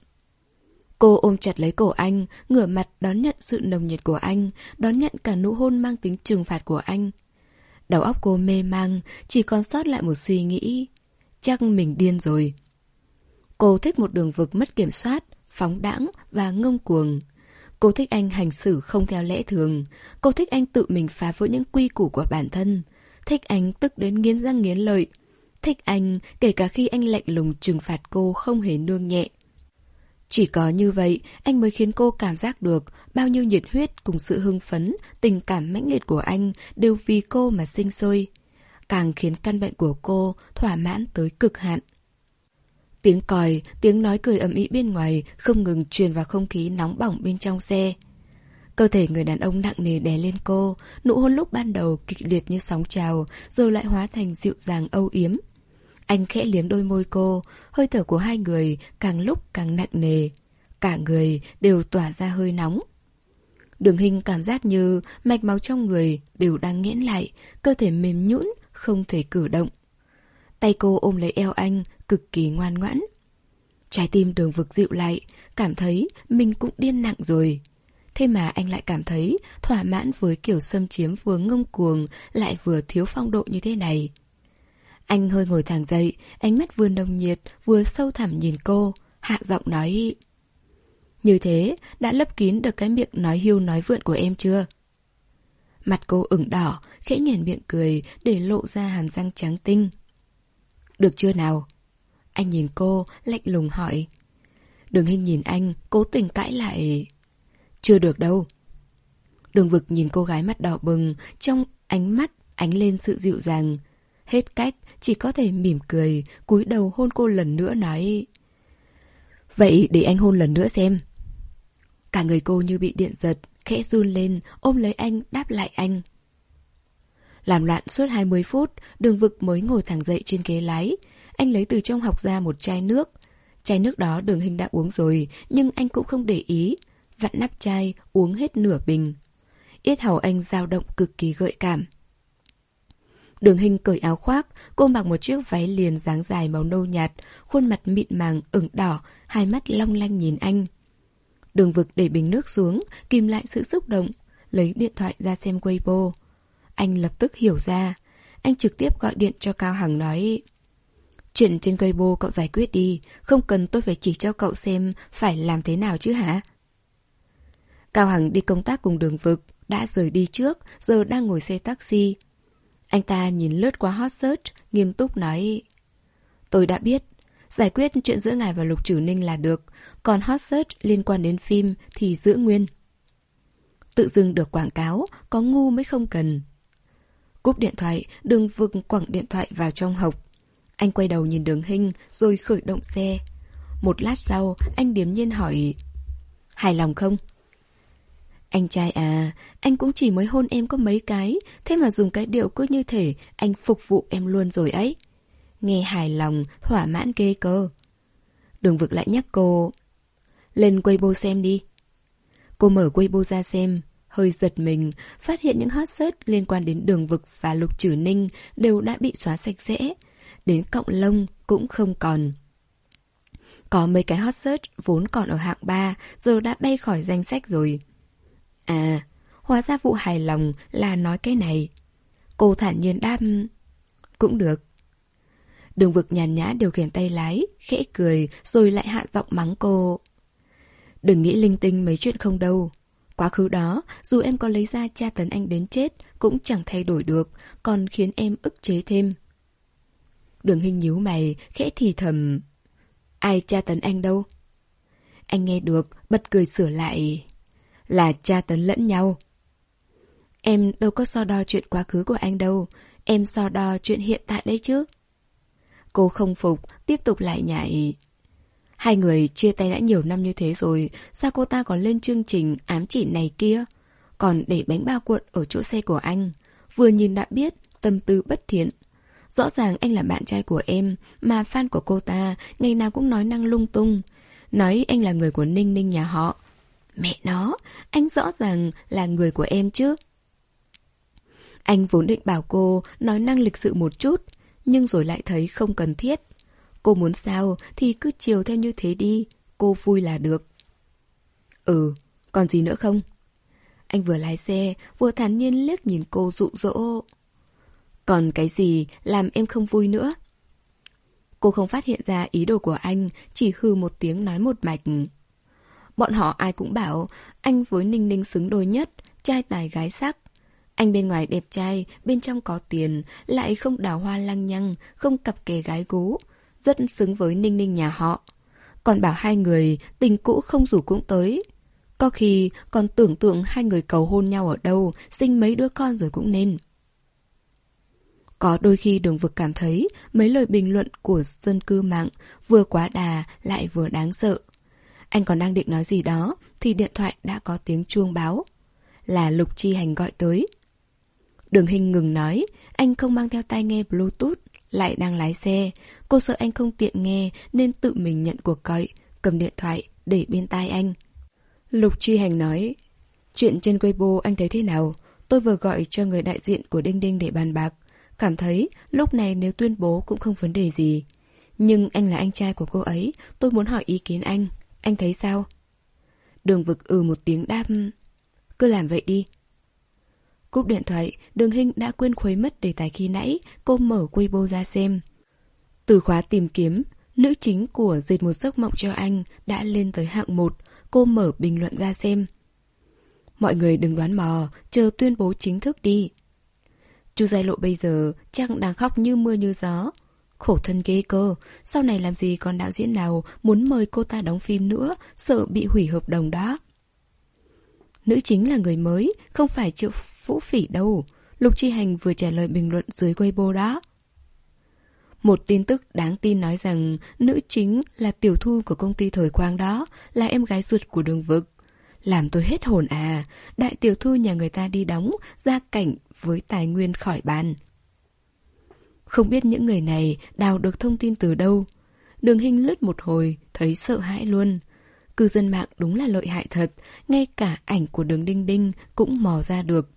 [SPEAKER 1] Cô ôm chặt lấy cổ anh, ngửa mặt đón nhận sự nồng nhiệt của anh, đón nhận cả nụ hôn mang tính trừng phạt của anh. Đầu óc cô mê mang, chỉ còn sót lại một suy nghĩ. Chắc mình điên rồi. Cô thích một Đường Vực mất kiểm soát, phóng đãng và ngông cuồng. Cô thích anh hành xử không theo lẽ thường. Cô thích anh tự mình phá vỡ những quy củ của bản thân. Thích anh tức đến nghiến răng nghiến lợi. Thích anh kể cả khi anh lạnh lùng trừng phạt cô không hề nương nhẹ. Chỉ có như vậy, anh mới khiến cô cảm giác được bao nhiêu nhiệt huyết cùng sự hưng phấn, tình cảm mãnh liệt của anh đều vì cô mà sinh sôi. Càng khiến căn bệnh của cô thỏa mãn tới cực hạn. Tiếng còi, tiếng nói cười ầm ĩ bên ngoài không ngừng truyền vào không khí nóng bỏng bên trong xe. Cơ thể người đàn ông nặng nề đè lên cô, nụ hôn lúc ban đầu kịch liệt như sóng trào, rồi lại hóa thành dịu dàng âu yếm. Anh khẽ liếm đôi môi cô, hơi thở của hai người càng lúc càng nặng nề. Cả người đều tỏa ra hơi nóng. Đường Hinh cảm giác như mạch máu trong người đều đang nghẽn lại, cơ thể mềm nhũn, không thể cử động. Tay cô ôm lấy eo anh, cực kỳ ngoan ngoãn. Trái tim Đường Vực dịu lại, cảm thấy mình cũng điên nặng rồi. Thế mà anh lại cảm thấy thỏa mãn với kiểu xâm chiếm vừa ngông cuồng lại vừa thiếu phong độ như thế này. Anh hơi ngồi thẳng dậy, ánh mắt vừa nồng nhiệt vừa sâu thẳm nhìn cô, hạ giọng nói: Như thế đã lấp kín được cái miệng nói hưu nói vượn của em chưa? Mặt cô ửng đỏ, khẽ nhoẻn miệng cười để lộ ra hàm răng trắng tinh. Được chưa nào? Anh nhìn cô, lạnh lùng hỏi. Đường Hinh nhìn anh, cố tình cãi lại. Chưa được đâu. Đường Vực nhìn cô gái mắt đỏ bừng, trong ánh mắt ánh lên sự dịu dàng. Hết cách, chỉ có thể mỉm cười, cúi đầu hôn cô lần nữa nói: Vậy để anh hôn lần nữa xem. Cả người cô như bị điện giật, khẽ run lên, ôm lấy anh, đáp lại anh. Làm loạn suốt hai mươi phút, Đường Vực mới ngồi thẳng dậy trên ghế lái. Anh lấy từ trong hộc ra một chai nước. Chai nước đó Đường Hinh đã uống rồi, nhưng anh cũng không để ý. Vặn nắp chai, uống hết nửa bình. Yết hầu anh dao động cực kỳ gợi cảm. Đường Hinh cởi áo khoác, cô mặc một chiếc váy liền dáng dài màu nâu nhạt, khuôn mặt mịn màng, ửng đỏ, hai mắt long lanh nhìn anh. Đường Vực để bình nước xuống, kìm lại sự xúc động, lấy điện thoại ra xem Weibo. Anh lập tức hiểu ra. Anh trực tiếp gọi điện cho Cao Hằng nói: Chuyện trên Weibo cậu giải quyết đi, không cần tôi phải chỉ cho cậu xem phải làm thế nào chứ hả? Cao Hằng đi công tác cùng Đường Vực, đã rời đi trước, giờ đang ngồi xe taxi. Anh ta nhìn lướt qua hot search, nghiêm túc nói: Tôi đã biết, giải quyết chuyện giữa ngài và Lục Trử Ninh là được, còn hot search liên quan đến phim thì giữ nguyên. Tự dưng được quảng cáo, có ngu mới không cần. Cúp điện thoại, Đường Vực quẳng điện thoại vào trong hộc. Anh quay đầu nhìn Đường Hinh rồi khởi động xe. Một lát sau, anh điềm nhiên hỏi: Hài lòng không? Anh trai à, anh cũng chỉ mới hôn em có mấy cái, thế mà dùng cái điệu cứ như thể anh phục vụ em luôn rồi ấy. Nghe hài lòng, thỏa mãn ghê cơ. Đường Vực lại nhắc cô: Lên Weibo xem đi. Cô mở Weibo ra xem, hơi giật mình, phát hiện những hot search liên quan đến Đường Vực và Lục Trử Ninh đều đã bị xóa sạch sẽ, đến cọng lông cũng không còn. Có mấy cái hot search vốn còn ở hạng ba, giờ đã bay khỏi danh sách rồi. À, hóa ra vụ hài lòng là nói cái này. Cô thản nhiên đáp: Cũng được. Đường Vực nhàn nhã điều khiển tay lái, khẽ cười rồi lại hạ giọng mắng cô: Đừng nghĩ linh tinh mấy chuyện không đâu. Quá khứ đó, dù em có lấy ra tra tấn anh đến chết cũng chẳng thay đổi được, còn khiến em ức chế thêm. Đường Hinh nhíu mày, khẽ thì thầm: Ai tra tấn anh đâu? Anh nghe được, bật cười sửa lại: Là tra tấn lẫn nhau. Em đâu có so đo chuyện quá khứ của anh đâu, em so đo chuyện hiện tại đấy chứ. Cô không phục, tiếp tục lại nhảy: Hai người chia tay đã nhiều năm như thế rồi, sao cô ta còn lên chương trình ám chỉ này kia? còn để bánh bao cuộn ở chỗ xe của anh. Vừa nhìn đã biết tâm tư bất thiện. Rõ ràng anh là bạn trai của em, mà fan của cô ta ngày nào cũng nói năng lung tung. Nói anh là người của Ninh Ninh nhà họ. Mẹ nó, anh rõ ràng là người của em chứ. Anh vốn định bảo cô nói năng lịch sự một chút, nhưng rồi lại thấy không cần thiết. Cô muốn sao thì cứ chiều theo như thế đi, cô vui là được. Ừ, còn gì nữa không? Anh vừa lái xe, vừa thản nhiên liếc nhìn cô dụ dỗ. Còn cái gì làm em không vui nữa? Cô không phát hiện ra ý đồ của anh, chỉ hừ một tiếng nói một mạch. Bọn họ ai cũng bảo anh với Ninh Ninh xứng đôi nhất, trai tài gái sắc. Anh bên ngoài đẹp trai, bên trong có tiền, lại không đào hoa lăng nhăng, không cặp kè gái gú, rất xứng với Ninh Ninh nhà họ. Còn bảo hai người tình cũ không rủ cũng tới. Có khi còn tưởng tượng hai người cầu hôn nhau ở đâu, sinh mấy đứa con rồi cũng nên. Có đôi khi Đường Vực cảm thấy mấy lời bình luận của dân cư mạng vừa quá đà lại vừa đáng sợ. Anh còn đang định nói gì đó thì điện thoại đã có tiếng chuông báo. Là Lục Chi Hành gọi tới. Đường Hinh ngừng nói, anh không mang theo tai nghe Bluetooth, lại đang lái xe. Cô sợ anh không tiện nghe nên tự mình nhận cuộc gọi, cầm điện thoại để bên tai anh. Lục Chi Hành nói, chuyện trên Weibo anh thấy thế nào? Tôi vừa gọi cho người đại diện của Đinh Đinh để bàn bạc. Cảm thấy lúc này nếu tuyên bố cũng không vấn đề gì. Nhưng anh là anh trai của cô ấy, tôi muốn hỏi ý kiến anh. Anh thấy sao? Đường Vực ừ một tiếng đáp. Cứ làm vậy đi. Cúp điện thoại, Đường Hinh đã quên khuấy mất đề tài khi nãy. Cô mở Weibo ra xem. Từ khóa tìm kiếm, nữ chính của Dệt một giấc mộng cho anh đã lên tới hạng một. Cô mở bình luận ra xem. Mọi người đừng đoán mò, chờ tuyên bố chính thức đi. Chu Giai Lộ bây giờ chắc đang khóc như mưa như gió. Khổ thân ghê cơ, sau này làm gì còn đạo diễn nào muốn mời cô ta đóng phim nữa, sợ bị hủy hợp đồng đó. Nữ chính là người mới, không phải Triệu Vũ Phỉ đâu. Lục Chi Hành vừa trả lời bình luận dưới Weibo đó. Một tin tức đáng tin nói rằng nữ chính là tiểu thu của công ty thời Quang đó, là em gái ruột của Đường Vực. Làm tôi hết hồn à, đại tiểu thư nhà người ta đi đóng, ra cảnh với tài nguyên khỏi bàn. Không biết những người này đào được thông tin từ đâu. Đường Hinh lướt một hồi, thấy sợ hãi luôn. Cư dân mạng đúng là lợi hại thật, ngay cả ảnh của Đường Đinh Đinh cũng mò ra được.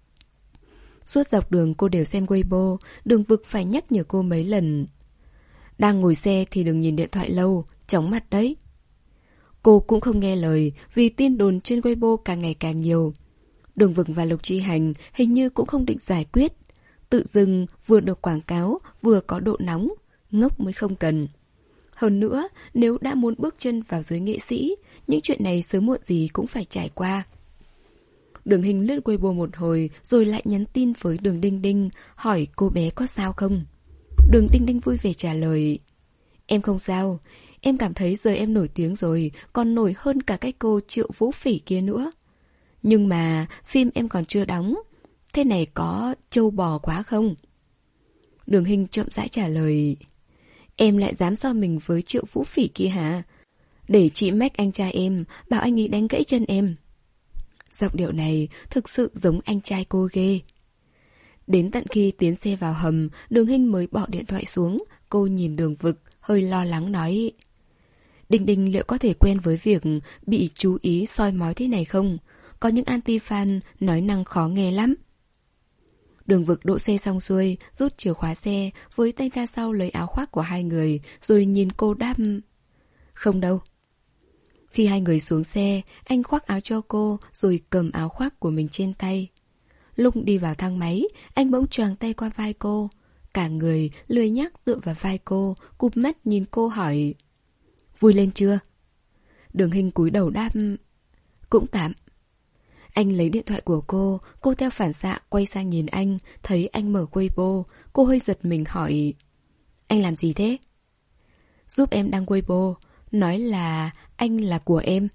[SPEAKER 1] Suốt dọc đường cô đều xem Weibo, Đường Vực phải nhắc nhở cô mấy lần. Đang ngồi xe thì đừng nhìn điện thoại lâu, chóng mặt đấy. Cô cũng không nghe lời vì tin đồn trên Weibo càng ngày càng nhiều. Đường Vực và Lục Chi Hành hình như cũng không định giải quyết. Tự dưng vừa được quảng cáo vừa có độ nóng, ngốc mới không cần. Hơn nữa, nếu đã muốn bước chân vào giới nghệ sĩ, những chuyện này sớm muộn gì cũng phải trải qua. Đường Hinh lướt Weibo một hồi rồi lại nhắn tin với Đường Đinh Đinh hỏi cô bé có sao không. Đường Đinh Đinh vui vẻ trả lời. Em không sao, em cảm thấy giờ em nổi tiếng rồi, còn nổi hơn cả cái cô Triệu Vũ Phỉ kia nữa. Nhưng mà phim em còn chưa đóng, thế này có trâu bò quá không? Đường Hinh chậm rãi trả lời. Em lại dám so mình với Triệu Vũ Phỉ kia hả? Để chị mách anh trai em, bảo anh ấy đánh gãy chân em. Giọng điệu này thực sự giống anh trai cô ghê. Đến tận khi tiến xe vào hầm, Đường Hinh mới bỏ điện thoại xuống. Cô nhìn Đường Vực, hơi lo lắng nói. Đinh Đinh liệu có thể quen với việc bị chú ý soi mói thế này không? Có những anti-fan nói năng khó nghe lắm. Đường Vực đỗ xe xong xuôi, rút chìa khóa xe, với tay ra sau lấy áo khoác của hai người, rồi nhìn cô đáp. Không đâu. Khi hai người xuống xe, anh khoác áo cho cô, rồi cầm áo khoác của mình trên tay. Lúc đi vào thang máy, anh bỗng choàng tay qua vai cô. Cả người lười nhác tựa vào vai cô, cụp mắt nhìn cô hỏi. Vui lên chưa? Đường Hinh cúi đầu đáp. Cũng tạm. Anh lấy điện thoại của cô, cô theo phản xạ quay sang nhìn anh, thấy anh mở Weibo, cô hơi giật mình hỏi. Anh làm gì thế? Giúp em đăng Weibo, nói là anh là của em.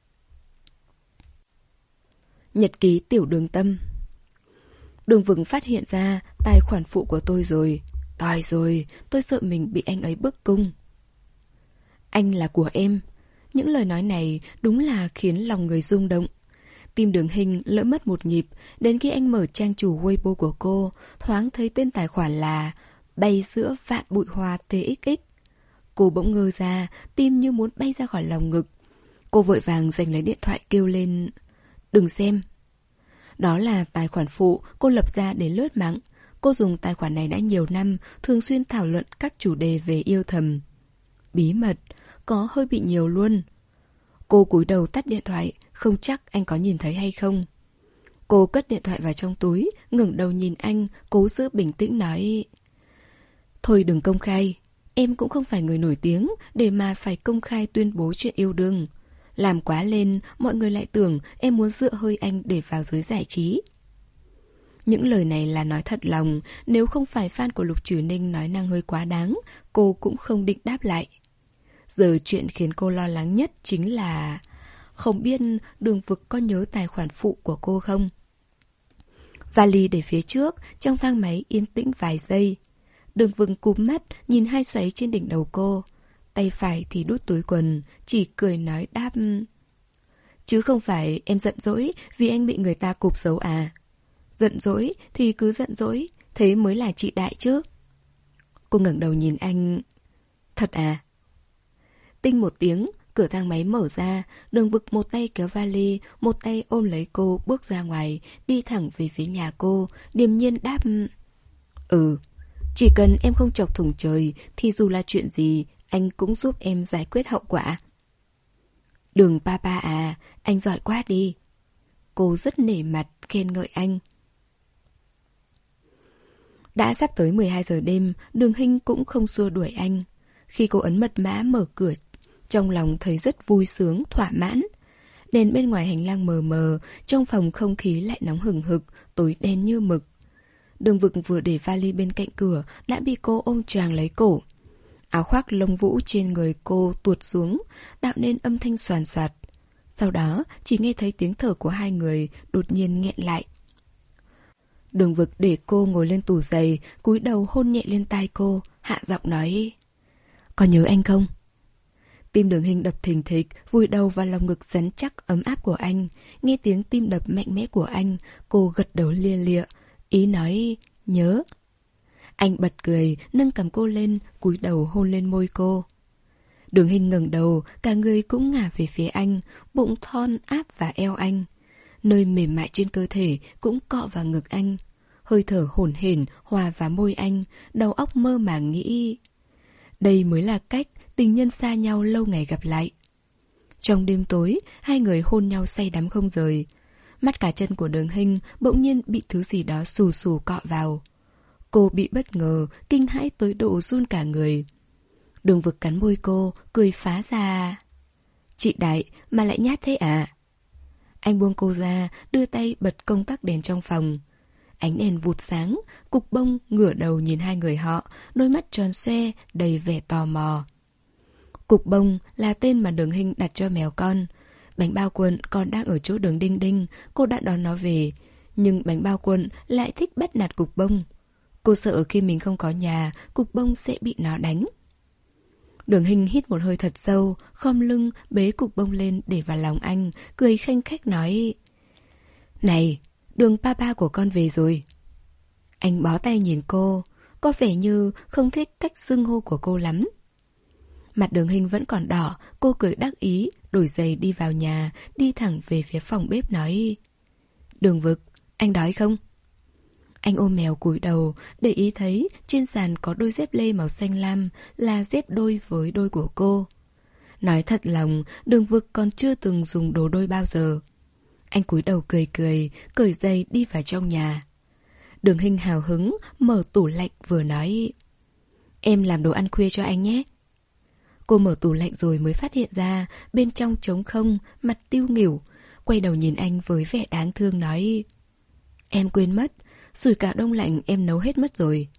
[SPEAKER 1] Nhật ký Tiểu Đường Tâm. Đường Vực phát hiện ra tài khoản phụ của tôi rồi. Tòi rồi, tôi sợ mình bị anh ấy bức cung. Anh là của em. Những lời nói này đúng là khiến lòng người rung động. Tim Đường Hình lỡ mất một nhịp, đến khi anh mở trang chủ Weibo của cô, thoáng thấy tên tài khoản là bay giữa vạn bụi hoa tê ích ích. Cô bỗng ngơ ra, tim như muốn bay ra khỏi lòng ngực. Cô vội vàng giành lấy điện thoại kêu lên: "Đừng xem." Đó là tài khoản phụ cô lập ra để lướt mạng. Cô dùng tài khoản này đã nhiều năm, thường xuyên thảo luận các chủ đề về yêu thầm. Bí mật, có hơi bị nhiều luôn. Cô cúi đầu tắt điện thoại, không chắc anh có nhìn thấy hay không. Cô cất điện thoại vào trong túi, ngẩng đầu nhìn anh, cố giữ bình tĩnh nói: "Thôi đừng công khai, em cũng không phải người nổi tiếng để mà phải công khai tuyên bố chuyện yêu đương. Làm quá lên, mọi người lại tưởng em muốn dựa hơi anh để vào giới giải trí." Những lời này là nói thật lòng, nếu không phải fan của Lục Trừ Ninh nói năng hơi quá đáng, cô cũng không định đáp lại. Giờ chuyện khiến cô lo lắng nhất chính là không biết Đường Vực có nhớ tài khoản phụ của cô không. Vali để phía trước, trong thang máy yên tĩnh vài giây. Đường Vực cúm mắt nhìn hai xoáy trên đỉnh đầu cô, tay phải thì đút túi quần, chỉ cười nói đáp: "Chứ không phải em giận dỗi vì anh bị người ta cụp dấu à? Giận dỗi thì cứ giận dỗi, thế mới là chị đại chứ." Cô ngẩng đầu nhìn anh: "Thật à?" Tinh một tiếng, cửa thang máy mở ra, Đường Vực một tay kéo vali, một tay ôm lấy cô bước ra ngoài, đi thẳng về phía nhà cô, điềm nhiên đáp: "Ừ, chỉ cần em không chọc thủng trời thì dù là chuyện gì anh cũng giúp em giải quyết hậu quả." "Đường papa à, anh giỏi quá đi." Cô rất nể mặt khen ngợi anh. Đã sắp tới mười hai giờ đêm, Đường Hinh cũng không xua đuổi anh. Khi cô ấn mật mã mở cửa, trong lòng thấy rất vui sướng, thỏa mãn. Đèn bên ngoài hành lang mờ mờ, trong phòng không khí lại nóng hừng hực, tối đen như mực. Đường Vực vừa để vali bên cạnh cửa đã bị cô ôm choàng lấy cổ. Áo khoác lông vũ trên người cô tuột xuống, tạo nên âm thanh xoàn xoạt. Sau đó chỉ nghe thấy tiếng thở của hai người đột nhiên nghẹn lại. Đường Vực để cô ngồi lên tủ giày, cúi đầu hôn nhẹ lên tai cô, hạ giọng nói: "Có nhớ anh không?" Tim Đường Hinh đập thình thịch, vùi đầu vào lòng ngực rắn chắc ấm áp của anh. Nghe tiếng tim đập mạnh mẽ của anh, cô gật đầu lia lịa, ý nói nhớ. Anh bật cười, nâng cằm cô lên, cúi đầu hôn lên môi cô. Đường Hinh ngẩng đầu, cả người cũng ngả về phía anh, bụng thon áp vào eo anh. Nơi mềm mại trên cơ thể cũng cọ vào ngực anh. Hơi thở hổn hển hòa vào môi anh, đầu óc mơ màng nghĩ: đây mới là cách tình nhân xa nhau lâu ngày gặp lại. Trong đêm tối, hai người hôn nhau say đắm không rời. Mắt cả chân của Đường Hinh bỗng nhiên bị thứ gì đó xù xù cọ vào. Cô bị bất ngờ, kinh hãi tới độ run cả người. Đường Vực cắn môi cô, cười phá ra: chị Đại, mà lại nhát thế à? Anh buông cô ra, đưa tay bật công tắc đèn trong phòng. Ánh đèn vụt sáng, Cục Bông ngửa đầu nhìn hai người họ, đôi mắt tròn xoe, đầy vẻ tò mò. Cục Bông là tên mà Đường Hinh đặt cho mèo con. Bánh bao cuộn còn đang ở chỗ Đường Đinh Đinh, cô đã đón nó về. Nhưng bánh bao cuộn lại thích bắt nạt Cục Bông. Cô sợ khi mình không có nhà, Cục Bông sẽ bị nó đánh. Đường Hinh hít một hơi thật sâu, khom lưng bế Cục Bông lên để vào lòng anh, cười khanh khách nói: này, Đường papa của con về rồi. Anh bó tay nhìn cô, có vẻ như không thích cách xưng hô của cô lắm. Mặt Đường Hinh vẫn còn đỏ, cô cười đắc ý, đổi giày đi vào nhà, đi thẳng về phía phòng bếp nói: Đường Vực, anh đói không? Anh ôm mèo cúi đầu, để ý thấy trên sàn có đôi dép lê màu xanh lam, là dép đôi với đôi của cô. Nói thật lòng, Đường Vực còn chưa từng dùng đồ đôi bao giờ. Anh cúi đầu cười cười, cởi giày đi vào trong nhà. Đường Hinh hào hứng, mở tủ lạnh vừa nói: em làm đồ ăn khuya cho anh nhé. Cô mở tủ lạnh rồi mới phát hiện ra bên trong trống không, mặt tiêu nghỉu. Quay đầu nhìn anh với vẻ đáng thương nói: em quên mất, sủi cảo đông lạnh em nấu hết mất rồi.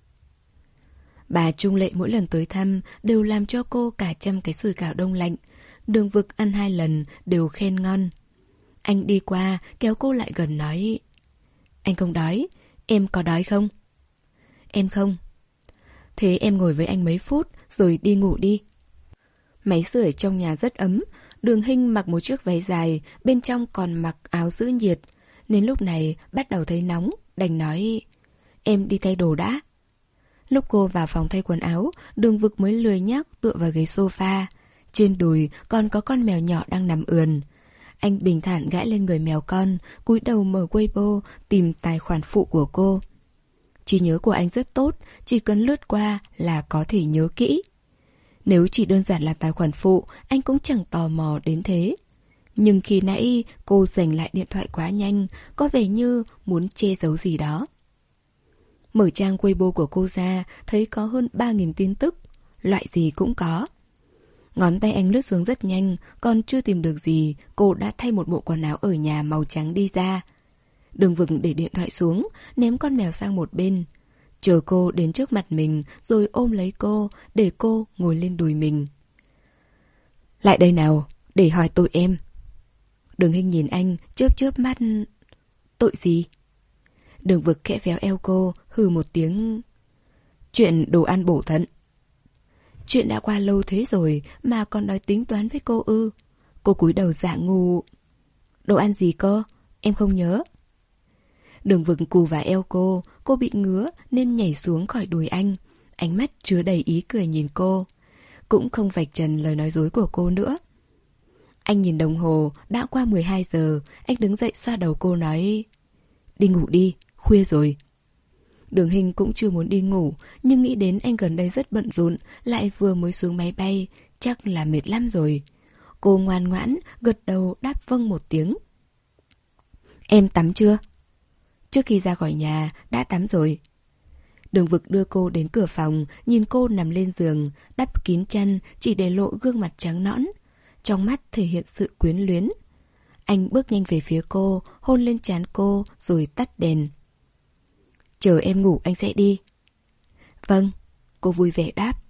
[SPEAKER 1] Bà Trung Lệ mỗi lần tới thăm đều làm cho cô cả trăm cái sủi cảo đông lạnh. Đường Vực ăn hai lần đều khen ngon. Anh đi qua kéo cô lại gần nói: anh không đói, em có đói không? Em không. Thế em ngồi với anh mấy phút rồi đi ngủ đi. Máy sưởi trong nhà rất ấm, Đường Hinh mặc một chiếc váy dài, bên trong còn mặc áo giữ nhiệt, nên lúc này bắt đầu thấy nóng, đành nói: "Em đi thay đồ đã." Lúc cô vào phòng thay quần áo, Đường Vực mới lười nhác tựa vào ghế sofa. Trên đùi còn có con mèo nhỏ đang nằm ườn. Anh bình thản gãi lên người mèo con, cúi đầu mở Weibo tìm tài khoản phụ của cô. Trí nhớ của anh rất tốt, chỉ cần lướt qua là có thể nhớ kỹ. Nếu chỉ đơn giản là tài khoản phụ, anh cũng chẳng tò mò đến thế. Nhưng khi nãy cô giành lại điện thoại quá nhanh, có vẻ như muốn che giấu gì đó. Mở trang Weibo của cô ra, thấy có hơn ba nghìn tin tức, loại gì cũng có. Ngón tay anh lướt xuống rất nhanh, còn chưa tìm được gì, cô đã thay một bộ quần áo ở nhà màu trắng đi ra. Đường Vực để điện thoại xuống, ném con mèo sang một bên. Chờ cô đến trước mặt mình, rồi ôm lấy cô, để cô ngồi lên đùi mình. "Lại đây nào, để hỏi tội em." Đường Hinh nhìn anh, chớp chớp mắt. "Tội gì?" Đường Vực khẽ véo eo cô, hừ một tiếng. "Chuyện đồ ăn bổ thận." Chuyện đã qua lâu thế rồi mà còn nói tính toán với cô ư? Cô cúi đầu dạ ngu. "Đồ ăn gì cơ? Em không nhớ." Đường Vực cù vào eo cô, cô bị ngứa nên nhảy xuống khỏi đùi anh. Ánh mắt chứa đầy ý cười nhìn cô. Cũng không vạch trần lời nói dối của cô nữa. Anh nhìn đồng hồ, đã qua mười hai giờ, anh đứng dậy xoa đầu cô nói: "Đi ngủ đi, khuya rồi." Đường Hinh cũng chưa muốn đi ngủ, nhưng nghĩ đến anh gần đây rất bận rộn, lại vừa mới xuống máy bay, chắc là mệt lắm rồi. Cô ngoan ngoãn, gật đầu đáp vâng một tiếng. "Em tắm chưa?" Trước khi ra khỏi nhà, đã tắm rồi. Đường Vực đưa cô đến cửa phòng, nhìn cô nằm lên giường, đắp kín chăn, chỉ để lộ gương mặt trắng nõn. Trong mắt thể hiện sự quyến luyến. Anh bước nhanh về phía cô, hôn lên trán cô, rồi tắt đèn. "Chờ em ngủ anh sẽ đi." "Vâng," cô vui vẻ đáp.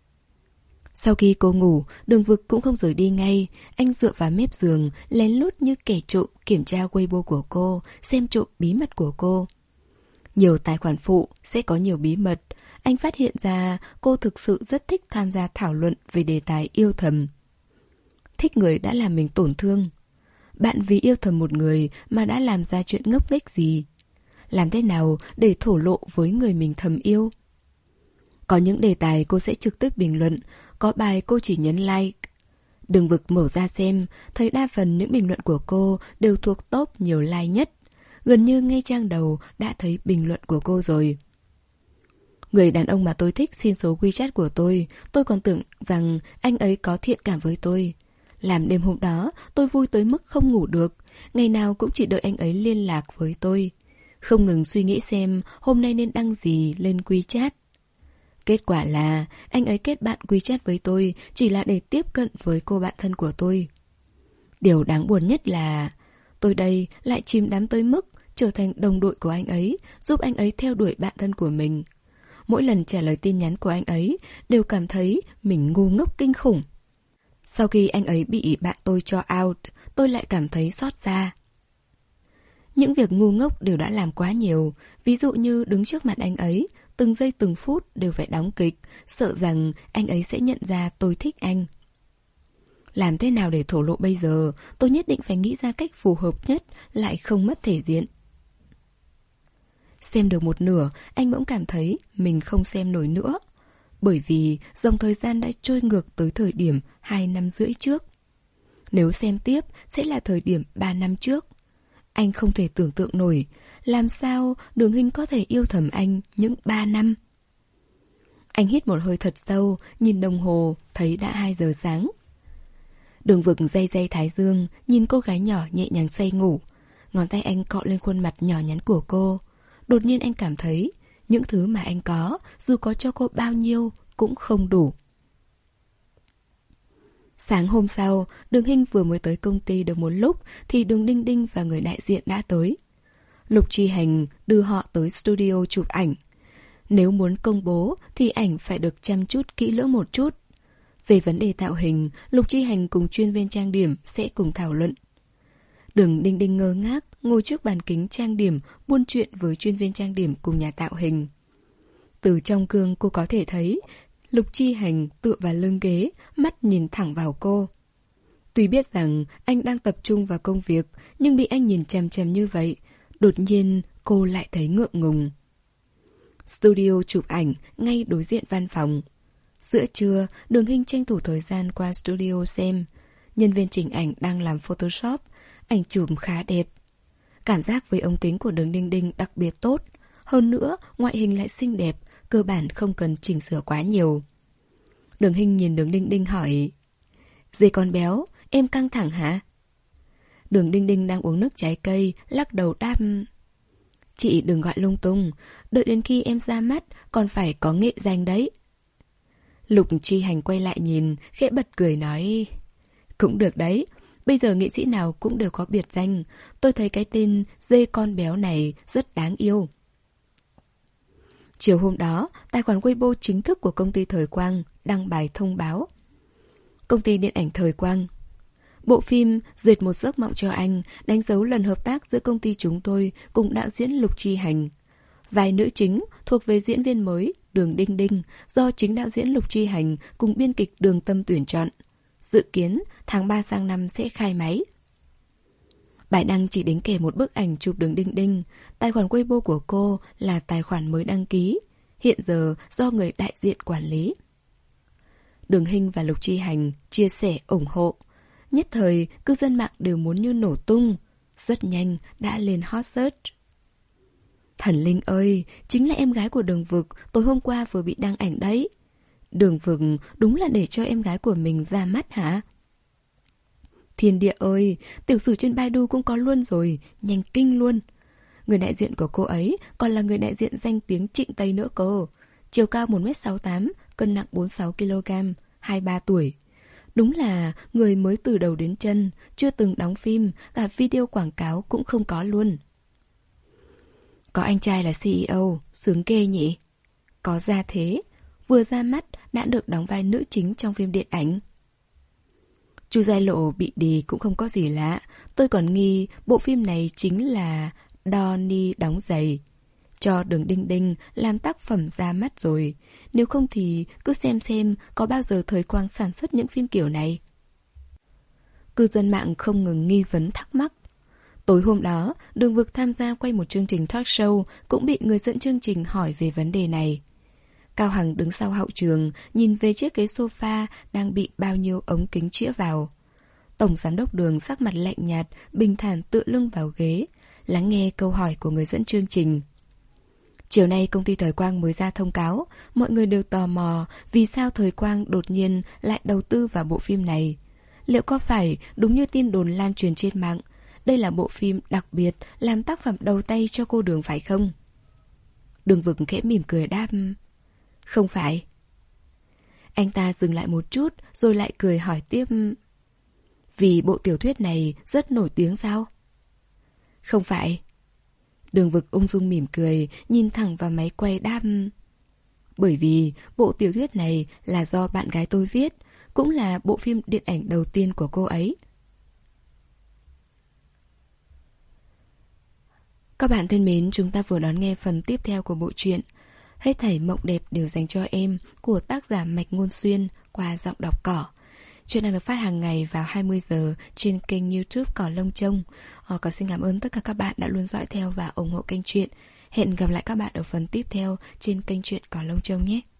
[SPEAKER 1] Sau khi cô ngủ, Đường Vực cũng không rời đi ngay. Anh dựa vào mép giường, lén lút như kẻ trộm kiểm tra Weibo của cô, xem trộm bí mật của cô. Nhiều tài khoản phụ sẽ có nhiều bí mật. Anh phát hiện ra cô thực sự rất thích tham gia thảo luận về đề tài yêu thầm. Thích người đã làm mình tổn thương. Bạn vì yêu thầm một người mà đã làm ra chuyện ngốc nghếch gì? Làm thế nào để thổ lộ với người mình thầm yêu? Có những đề tài cô sẽ trực tiếp bình luận, có bài cô chỉ nhấn like. Đường Vực mở ra xem, thấy đa phần những bình luận của cô đều thuộc top nhiều like nhất. Gần như ngay trang đầu đã thấy bình luận của cô rồi. Người đàn ông mà tôi thích xin số WeChat của tôi, tôi còn tưởng rằng anh ấy có thiện cảm với tôi. Làm đêm hôm đó, tôi vui tới mức không ngủ được, ngày nào cũng chỉ đợi anh ấy liên lạc với tôi. Không ngừng suy nghĩ xem hôm nay nên đăng gì lên WeChat. Kết quả là anh ấy kết bạn WeChat với tôi chỉ là để tiếp cận với cô bạn thân của tôi. Điều đáng buồn nhất là tôi đây lại chìm đắm tới mức trở thành đồng đội của anh ấy, giúp anh ấy theo đuổi bạn thân của mình. Mỗi lần trả lời tin nhắn của anh ấy đều cảm thấy mình ngu ngốc kinh khủng. Sau khi anh ấy bị bạn tôi cho out, tôi lại cảm thấy xót xa. Những việc ngu ngốc đều đã làm quá nhiều, ví dụ như đứng trước mặt anh ấy, từng giây từng phút đều phải đóng kịch, sợ rằng anh ấy sẽ nhận ra tôi thích anh. Làm thế nào để thổ lộ bây giờ? Tôi nhất định phải nghĩ ra cách phù hợp nhất, lại không mất thể diện. Xem được một nửa, anh bỗng cảm thấy mình không xem nổi nữa. Bởi vì dòng thời gian đã trôi ngược tới thời điểm hai năm rưỡi trước. Nếu xem tiếp, sẽ là thời điểm ba năm trước. Anh không thể tưởng tượng nổi, làm sao Đường Hinh có thể yêu thầm anh những ba năm. Anh hít một hơi thật sâu, nhìn đồng hồ, thấy đã hai giờ sáng. Đường Vực day day thái dương, nhìn cô gái nhỏ nhẹ nhàng say ngủ. Ngón tay anh cọ lên khuôn mặt nhỏ nhắn của cô. Đột nhiên anh cảm thấy những thứ mà anh có, dù có cho cô bao nhiêu cũng không đủ. Sáng hôm sau, Đường Hinh vừa mới tới công ty được một lúc thì Đường Đinh Đinh và người đại diện đã tới. Lục Chi Hành đưa họ tới studio chụp ảnh. Nếu muốn công bố thì ảnh phải được chăm chút kỹ lưỡng một chút. Về vấn đề tạo hình, Lục Chi Hành cùng chuyên viên trang điểm sẽ cùng thảo luận. Đường Đinh Đinh ngơ ngác ngồi trước bàn kính trang điểm, buôn chuyện với chuyên viên trang điểm cùng nhà tạo hình. Từ trong gương cô có thể thấy Lục Chi Hành tựa vào lưng ghế, mắt nhìn thẳng vào cô. Tuy biết rằng anh đang tập trung vào công việc, nhưng bị anh nhìn chằm chằm như vậy, đột nhiên cô lại thấy ngượng ngùng. Studio chụp ảnh ngay đối diện văn phòng. Giữa trưa, Đường Hinh tranh thủ thời gian qua studio xem. Nhân viên chỉnh ảnh đang làm Photoshop, ảnh chụp khá đẹp. Cảm giác với ống kính của Đường Đinh Đinh đặc biệt tốt. Hơn nữa, ngoại hình lại xinh đẹp, cơ bản không cần chỉnh sửa quá nhiều. Đường Hinh nhìn Đường Đinh Đinh hỏi: "Dê con béo, em căng thẳng hả?" Đường Đinh Đinh đang uống nước trái cây, lắc đầu đáp: "Chị đừng gọi lung tung, đợi đến khi em ra mắt còn phải có nghệ danh đấy." Lục Chi Hành quay lại nhìn, khẽ bật cười nói: "Cũng được đấy, bây giờ nghệ sĩ nào cũng đều có biệt danh. Tôi thấy cái tên dê con béo này rất đáng yêu." Chiều hôm đó, tài khoản Weibo chính thức của công ty Thời Quang đăng bài thông báo: "Công ty điện ảnh Thời Quang, bộ phim Dệt một giấc mộng cho anh đánh dấu lần hợp tác giữa công ty chúng tôi cùng đạo diễn Lục Chi Hành. Vai nữ chính thuộc về diễn viên mới Đường Đinh Đinh do chính đạo diễn Lục Chi Hành cùng biên kịch Đường Tâm tuyển chọn. Dự kiến tháng ba sang năm sẽ khai máy." Bài đăng chỉ đính kèm một bức ảnh chụp Đường Đinh Đinh. Tài khoản Weibo của cô là tài khoản mới đăng ký, hiện giờ do người đại diện quản lý. Đường Hinh và Lục Chi Hành chia sẻ ủng hộ. Nhất thời, cư dân mạng đều muốn như nổ tung. Rất nhanh đã lên hot search. "Thần Linh ơi, chính là em gái của Đường Vực tối hôm qua vừa bị đăng ảnh đấy. Đường Vực đúng là để cho em gái của mình ra mắt hả? Thiên địa ơi, tiểu sử trên Baidu cũng có luôn rồi, nhanh kinh luôn. Người đại diện của cô ấy còn là người đại diện danh tiếng Trịnh Tây nữa cơ. Chiều cao một mét sáu mươi tám, cân nặng bốn mươi sáu ki lô gam, hai mươi ba tuổi. Đúng là người mới từ đầu đến chân, chưa từng đóng phim, cả video quảng cáo cũng không có luôn. Có anh trai là xê e ô, sướng ghê nhỉ? Có gia thế, vừa ra mắt đã được đóng vai nữ chính trong phim điện ảnh." Chu Giai Lộ bị đì cũng không có gì lạ. Tôi còn nghi bộ phim này chính là Donnie đóng giày, cho Đường Đinh Đinh làm tác phẩm ra mắt rồi. Nếu không thì cứ xem xem có bao giờ Thời Quang sản xuất những phim kiểu này. Cư dân mạng không ngừng nghi vấn thắc mắc. Tối hôm đó, Đường Vực tham gia quay một chương trình talk show cũng bị người dẫn chương trình hỏi về vấn đề này. Cao Hằng đứng sau hậu trường, nhìn về chiếc ghế sofa đang bị bao nhiêu ống kính chĩa vào. Tổng giám đốc Đường sắc mặt lạnh nhạt, bình thản tựa lưng vào ghế, lắng nghe câu hỏi của người dẫn chương trình. Chiều nay công ty Thời Quang mới ra thông cáo, mọi người đều tò mò vì sao Thời Quang đột nhiên lại đầu tư vào bộ phim này. Liệu có phải đúng như tin đồn lan truyền trên mạng, đây là bộ phim đặc biệt làm tác phẩm đầu tay cho cô Đường phải không? Đường Vực khẽ mỉm cười đáp: "Không phải." Anh ta dừng lại một chút rồi lại cười hỏi tiếp: "Vì bộ tiểu thuyết này rất nổi tiếng sao?" "Không phải." Đường Vực ung dung mỉm cười, nhìn thẳng vào máy quay đáp: "Bởi vì bộ tiểu thuyết này là do bạn gái tôi viết, cũng là bộ phim điện ảnh đầu tiên của cô ấy." Các bạn thân mến, chúng ta vừa đón nghe phần tiếp theo của bộ truyện Hết thảy mộng đẹp đều dành cho em của tác giả Mạch Ngôn Xuyên qua giọng đọc Cỏ. Chuyện đang được phát hàng ngày vào hai mươi giờ trên kênh YouTube Cỏ Lông Trông. Ờ, Cỏ xin cảm ơn tất cả các bạn đã luôn dõi theo và ủng hộ kênh truyện. Hẹn gặp lại các bạn ở phần tiếp theo trên kênh truyện Cỏ Lông Trông nhé.